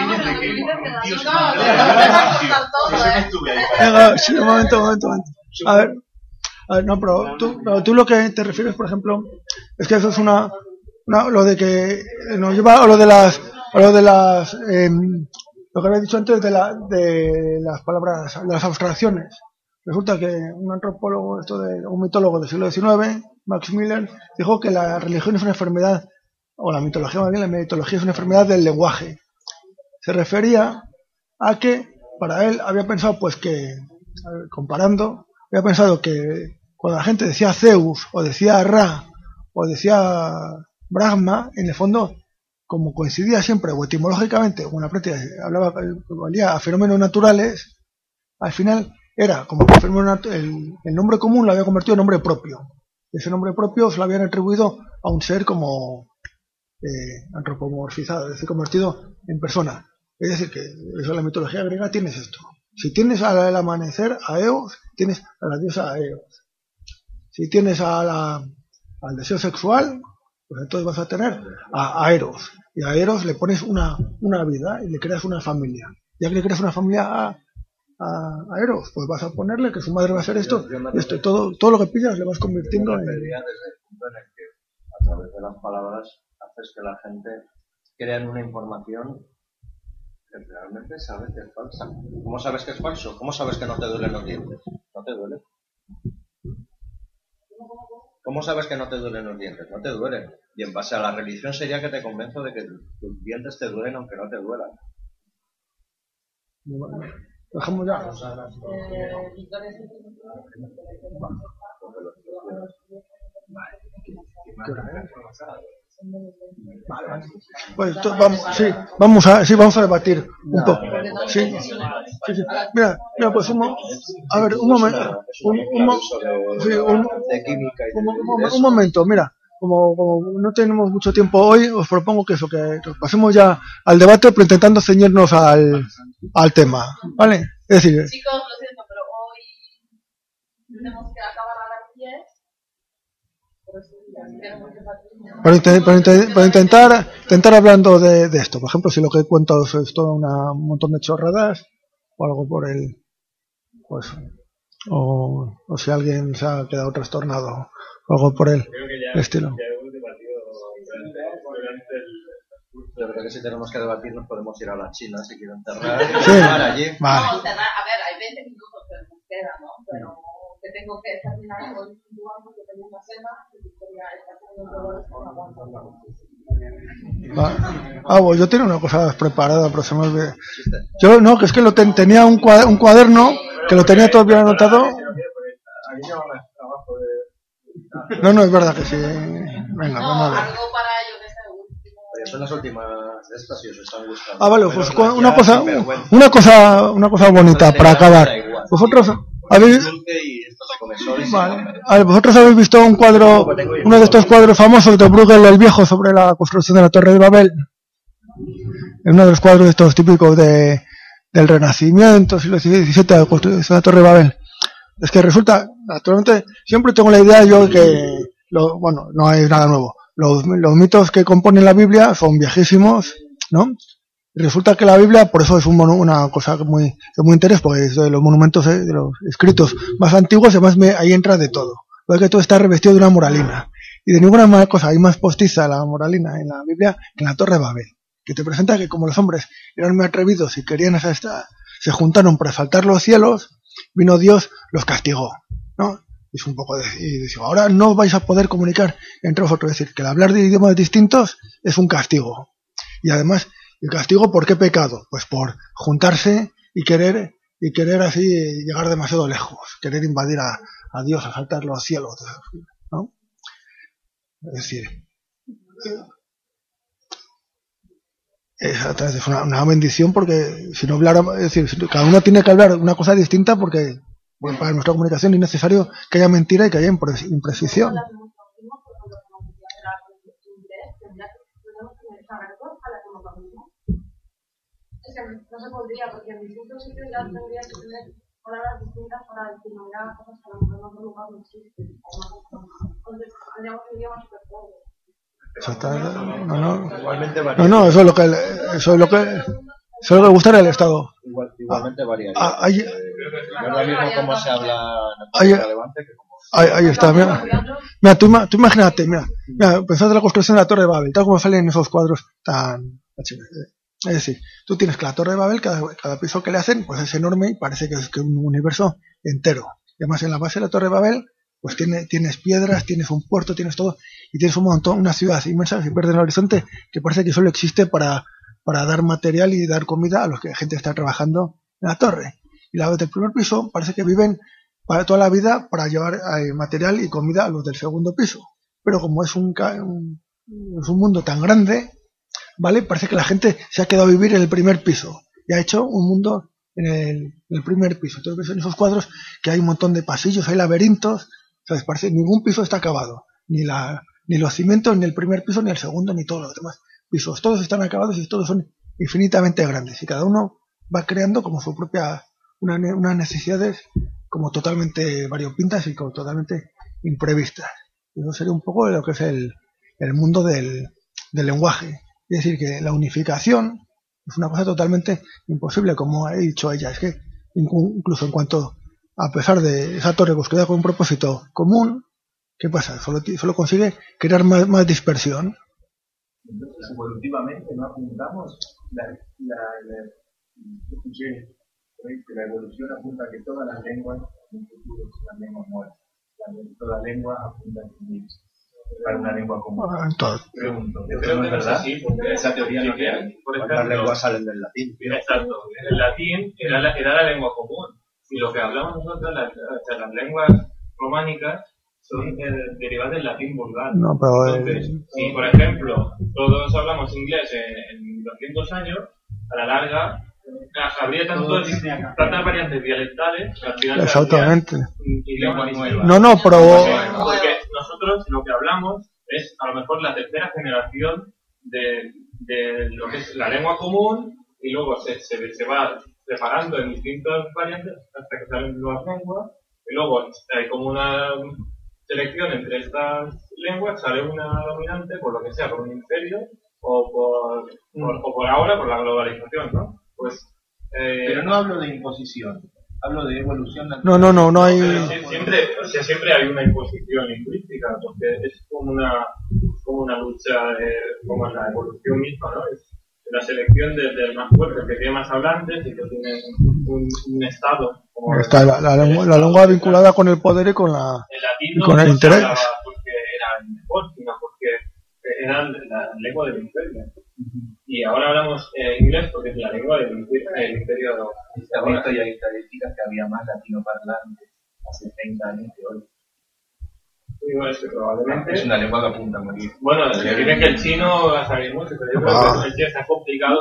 Venga, sí, un momento. A ver, no, pero tú lo que te refieres, por ejemplo, es que eso es lo de que nos lleva a lo de las lo que había dicho antes de las palabras, de las abstracciones. Resulta que un antropólogo, un mitólogo del siglo XIX, Max Miller, dijo que la religión es una enfermedad, o la mitología más bien, la mitología es una enfermedad del lenguaje. Se refería a que, para él, había pensado, pues que, comparando, había pensado que cuando la gente decía Zeus, o decía Ra, o decía Brahma, en el fondo, como coincidía siempre, o etimológicamente, o en la práctica valía a fenómenos naturales, al final era como el nombre común lo había convertido en nombre propio. Ese nombre propio se lo habían atribuido a un ser como antropomorfizado, es decir, convertido en persona. Es decir, que eso en la mitología griega tienes esto. Si tienes al amanecer a Eos, tienes a la diosa Eos. Si tienes al deseo sexual, pues entonces vas a tener a Eros. Y a Eros le pones una vida y le creas una familia. Ya que le creas una familia a Eros, pues vas a ponerle que su madre va a ser esto, y todo lo que pillas le vas convirtiendo en... Desde el punto en el que a través de las palabras haces que la gente crea una información que realmente sabe que es falsa. ¿Cómo sabes que es falso? ¿Cómo sabes que no te duelen los dientes? ¿No te duele? ¿Cómo sabes que no te duelen los dientes? No te duelen. Y en base a la religión sería que te convenzo de que tus dientes te duelen aunque no te duelan. Dejamos ya. Vale. Pues vamos a debatir un poco. Sí. Mira, pues un momento. Un momento, mira. Como no tenemos mucho tiempo hoy, os propongo que pasemos ya al debate, pero intentando ceñirnos al tema, ¿vale? Es decir, chicos, lo siento, pero hoy tenemos que acabar a las 10. Para intentar hablando de esto, por ejemplo, si lo que cuento es todo un montón de chorradas o algo por el, pues, o si alguien se ha quedado trastornado o algo por el estilo. Yo creo que si tenemos que debatir nos podemos ir a la China si quieren enterrar. Sí, allí. Vale. Vamos a cerrar, a ver, hay 20 minutos que nos queda, ¿no? Pero que tengo que terminar con un banco que tengo una cena y Victoria está haciendo dolores con la guanta. Pues yo tenía una cosa preparada, pero se me olvidó. Yo no, que es que tenía un cuaderno que lo tenía todo bien anotado. No, es verdad que sí. Venga, vamos a ver. Algo para ellos que sea último. Son las últimas de estas y os están gustando. Vale, pues una cosa bonita para acabar. Vosotros vosotros habéis visto un cuadro, uno de estos cuadros famosos de Bruegel el Viejo sobre la construcción de la Torre de Babel. Es uno de los cuadros estos típicos del Renacimiento, siglo XVII, de la construcción de la Torre de Babel. Es que resulta, actualmente, siempre tengo la idea yo que, no hay nada nuevo. Los mitos que componen la Biblia son viejísimos, ¿no? Y resulta que la Biblia, por eso es una cosa de muy interés, porque es de los monumentos, de los escritos más antiguos, además ahí entra de todo. Porque todo está revestido de una moralina. Y de ninguna cosa hay más postiza la moralina en la Biblia que en la Torre de Babel. Que te presenta que como los hombres eran muy atrevidos y querían se juntaron para asaltar los cielos, vino Dios, los castigó, ¿no? Es un poco y dice, ahora no vais a poder comunicar entre vosotros. Es decir, que el hablar de idiomas distintos es un castigo. Y además, ¿el castigo por qué pecado? Pues por juntarse y querer así llegar demasiado lejos, querer invadir a Dios, asaltar los cielos, ¿no? Es decir, es una bendición porque si no hablara, es decir, cada uno tiene que hablar una cosa distinta porque para nuestra comunicación es necesario que haya mentira y que haya imprecisión. Es que no se podría, porque en distintos sitios ya tendrías que tener palabras distintas para determinadas cosas que a lo mejor en otro lugar no existen. Entonces, tendríamos un idioma súper pobre. No, eso es lo que gusta el Estado. Igualmente varía. No es lo mismo cómo se habla en el Levante que como... Ahí está, mira, tú imagínate, mira, pensad en la construcción de la Torre de Babel, tal como salen esos cuadros tan... Es decir, tú tienes que la Torre de Babel, cada piso que le hacen, pues es enorme y parece que es un universo entero. Y además en la base de la Torre de Babel, pues tienes piedras, tienes un puerto, tienes todo, y tienes un montón, una ciudad inmensa que se pierde en el horizonte, que parece que solo existe para dar material y dar comida a los que la gente está trabajando en la torre. Y la del primer piso parece que viven para toda la vida para llevar material y comida a los del segundo piso. Pero como es un mundo tan grande, ¿vale? Parece que la gente se ha quedado a vivir en el primer piso y ha hecho un mundo en el primer piso. Entonces ves en esos cuadros que hay un montón de pasillos, hay laberintos, ¿sabes? Parece ningún piso está acabado, ni los cimientos, ni el primer piso, ni el segundo, ni todos los demás pisos. Todos están acabados y todos son infinitamente grandes y cada uno va creando como su propia unas necesidades como totalmente variopintas y como totalmente imprevistas. Y eso sería un poco lo que es el mundo del lenguaje. Es decir, que la unificación es una cosa totalmente imposible, como ha dicho ella. Es que incluso en cuanto, a pesar de esa torre construida con un propósito común, ¿qué pasa? Solo consigue crear más dispersión. Entonces, evolutivamente no apuntamos que la evolución apunta a que todas las lenguas en un futuro sean lenguas muertas. Toda lengua apunta a para una lengua común. Pregunto, ¿eso no es verdad? Sí, porque esa teoría no real. ¿Cuántas lenguas salen del latín? Exacto. El latín era la lengua común. Y lo que hablamos nosotros, las lenguas románicas, son derivadas del latín vulgar. No, pero entonces, si por ejemplo todos hablamos inglés en 200 años, a la larga habría tantas variantes dialectales que al final exactamente y lenguas nuevas. No, pero porque nosotros lo que hablamos es a lo mejor la tercera generación de lo que es la lengua común y luego se va separando en distintas variantes hasta que salen nuevas lenguas y luego hay como una selección entre estas lenguas, sale una dominante por lo que sea, por un imperio o por ahora por la globalización, ¿no? Pues, pero no hablo de imposición, hablo de evolución natural. No hay... Siempre hay una imposición lingüística, porque es como una lucha, como en la evolución misma, ¿no? Es la selección del más fuerte, que tiene más hablantes y que tiene un estado. Como está la lengua vinculada con el poder y con el interés. Porque era mejor, sino porque era la lengua del imperio. Y ahora hablamos inglés porque es la lengua del imperio. Ahorita hay estadísticas que había más latinoparlantes hace 30 años que hoy. Probablemente es una lengua que apunta a morir. Bueno, dicen que el chino va a salir mucho, pero yo creo que el chino está complicado.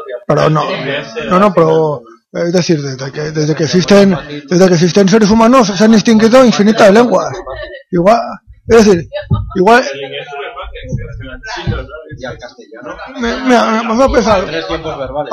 Pero es decir, desde que existen seres humanos se han extinguido infinitas lenguas. Es decir, igual. El inglés es chino, ¿no? Y al castellano. Vamos a pensar. 3 tiempos verbales.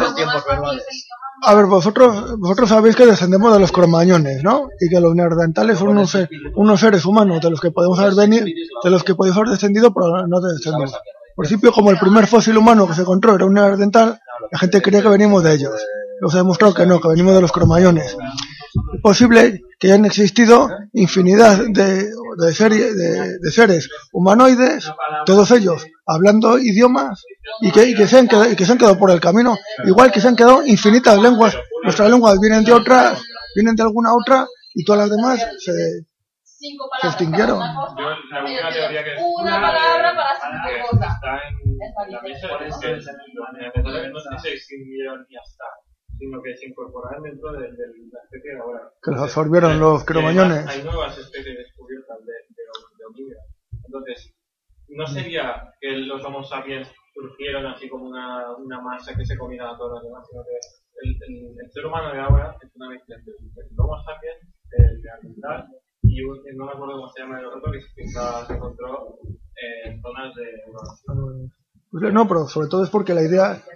A ver, vosotros sabéis que descendemos de los cromañones, ¿no? Y que los neandertales son unos seres humanos de los que podemos haber venido, de los que podemos haber descendido, pero no descendemos. Por principio, como el primer fósil humano que se encontró era un neandertal, la gente creía que venimos de ellos. Luego se ha demostrado que no, que venimos de los cromañones. Es posible que hayan existido infinidad de seres humanoides, todos ellos hablando idiomas y que se han quedado por el camino, igual que se han quedado infinitas lenguas. Nuestras lenguas vienen de alguna otra y todas las demás se extinguieron. Una palabra para 5 cosas. Está en la mesa de no se extinguieron y ya está, sino que se incorporaron dentro de la especie de ahora. Que los absorbieron los cromañones. Hay nuevas especies descubiertas de homínidos. Entonces, no sería que los Homo sapiens surgieron así como una masa que se combinaba a todos los demás, sino que el ser humano de ahora es una mezcla entre el Homo sapiens, el neandertal y no me acuerdo cómo se llama el otro que se encontró en zonas de... No, pero sobre todo es porque la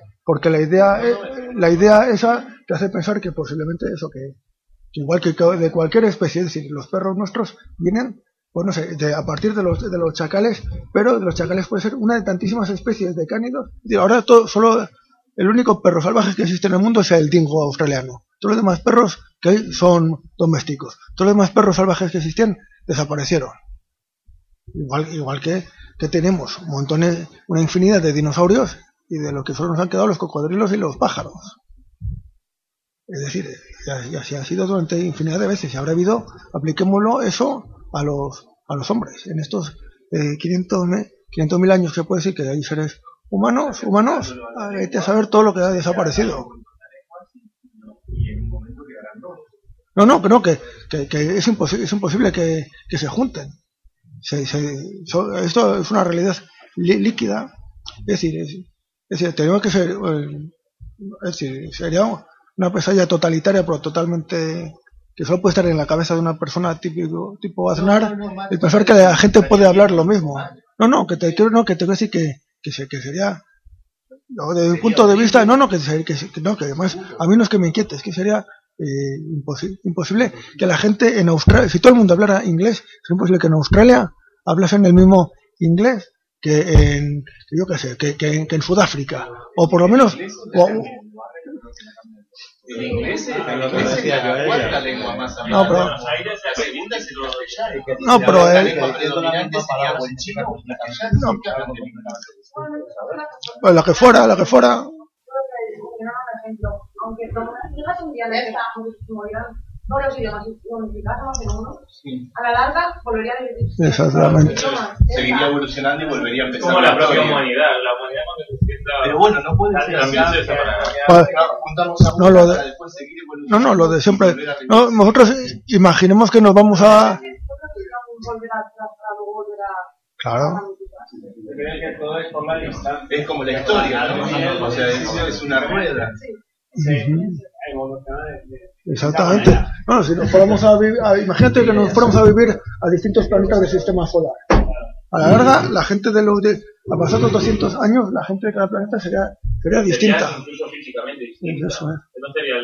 idea esa te hace pensar que posiblemente eso, que igual que de cualquier especie, es decir, los perros nuestros vienen, pues no sé, a partir de los chacales, pero de los chacales puede ser una de tantísimas especies de cánidos. Ahora solo el único perro salvaje que existe en el mundo es el dingo australiano. Todos los demás perros que hay son domésticos. Todos los demás perros salvajes que existían desaparecieron. Igual que tenemos una infinidad de dinosaurios y de lo que solo nos han quedado los cocodrilos y los pájaros. Es decir, y así ha sido durante infinidad de veces. Y habrá habido, apliquémoslo eso a los hombres. En estos 500.000 años se puede decir que hay seres humanos, hay que saber todo lo que ha desaparecido. Que es imposible que se junten. Esto es una realidad líquida. Es decir, tenemos que ser, sería una pesadilla totalitaria, pero totalmente, que solo puede estar en la cabeza de una persona tipo Aznar, y pensar que la gente puede hablar lo mismo. Que te quiero decir que sería, desde mi punto de vista, que además a mí no es que me inquiete, es que sería imposible que la gente en Australia, si todo el mundo hablara inglés, es imposible que en Australia hablasen el mismo inglés que en Sudáfrica, o por lo menos el inglés es la cuarta lengua más hablada. Buenos Aires es la segunda, pero la lengua predominante sería o el chino o el castellano. Pues la que fuera. Aunque como digas un dialecto, todos los idiomas unificados en uno, a la larga volvería a dividirse. Exactamente. Seguiría evolucionando y volvería a empezar. Como la propia humanidad. La humanidad cuando se sienta... Pero bueno, no puede ser también se separa. Lo de siempre. No, nosotros imaginemos que nos vamos a... Claro. Es como la historia, ¿no? O sea, es una rueda. Exactamente. Bueno, si nos fuéramos imagínate que nos fuéramos a vivir a distintos planetas del sistema solar. A la larga, la gente a pasar los 200 años, la gente de cada planeta sería distinta. Sería incluso físicamente distinta. Eso es. No sería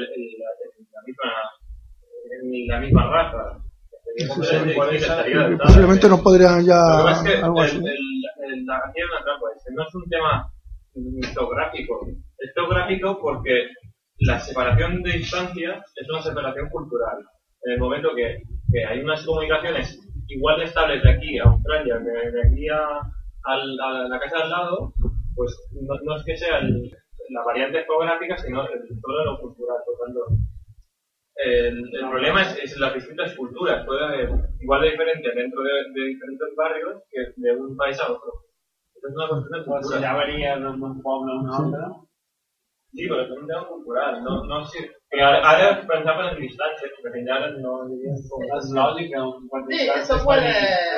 la misma raza. Posiblemente no podrían ya algo así. Aquí hay una trampa. No es un tema geográfico. Es geográfico porque la separación de distancia es una separación cultural. En el momento que hay unas comunicaciones igual de estables de aquí a Australia que de aquí a la casa de al lado, pues no es que sea la variante geográfica, sino todo lo cultural. Por tanto, el problema es las distintas culturas. Puede haber igual de diferencias dentro de diferentes barrios que de un país a otro. Es una cuestión de cultura. Ya varía de un pueblo a un otro. Sí, pero es un tema cultural. No sé. Ahora pensamos en distancias, porque ya no dirían como es lógico. Sí, eso puede.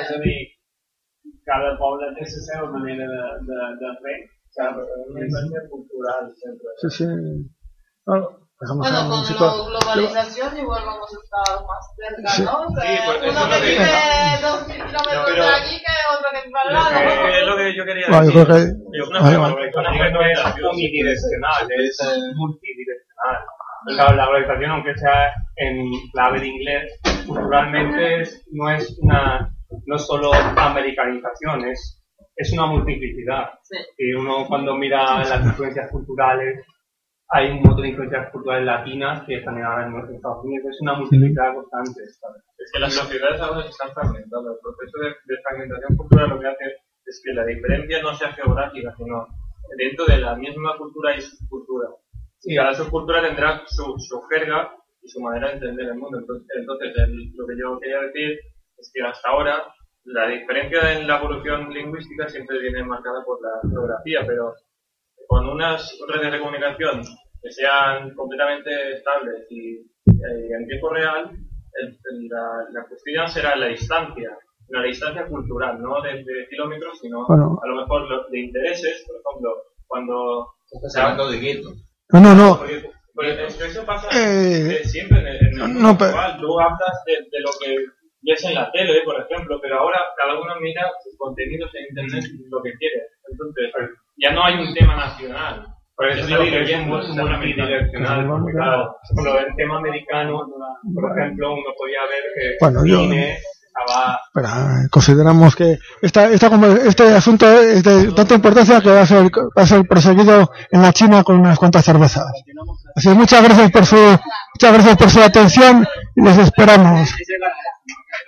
Cada pueblo tiene su manera de hacer. Claro, pero es una distancia cultural siempre. Sí. Bueno, con la globalización igual vamos a estar más cerca, ¿no? Sí, pues uno que vive 2.000 kilómetros de aquí que otro que vive al lado. Es lo que yo quería decir. Yo creo que no es unidireccional, es multidireccional. Claro, la globalización, aunque sea en clave de inglés, culturalmente no es solo americanización, es una multiplicidad. Sí. Y uno cuando mira las influencias culturales, hay un montón de influencias culturales latinas que están ahora en Estados Unidos. Es una multiplicidad constante. Es que las sociedades ahora se están fragmentando. El proceso de fragmentación cultural lo que hace es que la diferencia no sea geográfica, sino dentro de la misma cultura y subcultura. Y cada subcultura tendrá su jerga y su manera de entender el mundo. Entonces lo que yo quería decir es que hasta ahora la diferencia en la evolución lingüística siempre viene marcada por la geografía, pero con unas redes de comunicación que sean completamente estables y en tiempo real, la cuestión será la distancia cultural, no de kilómetros, sino a lo mejor de intereses. Por ejemplo, cuando se habla de gueto. No. Porque eso pasa siempre en el mundo actual. Tú hablas de lo que ves en la tele, por ejemplo, pero ahora cada uno mira sus contenidos en internet lo que quiere. Entonces, ya no hay un tema nacional. Por eso digo que es multidireccional. Porque claro, el tema americano, por ejemplo, uno podía ver que consideramos que este asunto es de tanta importancia que va a ser proseguido en la China con unas cuantas cervezas. Así que muchas gracias por su atención y les esperamos.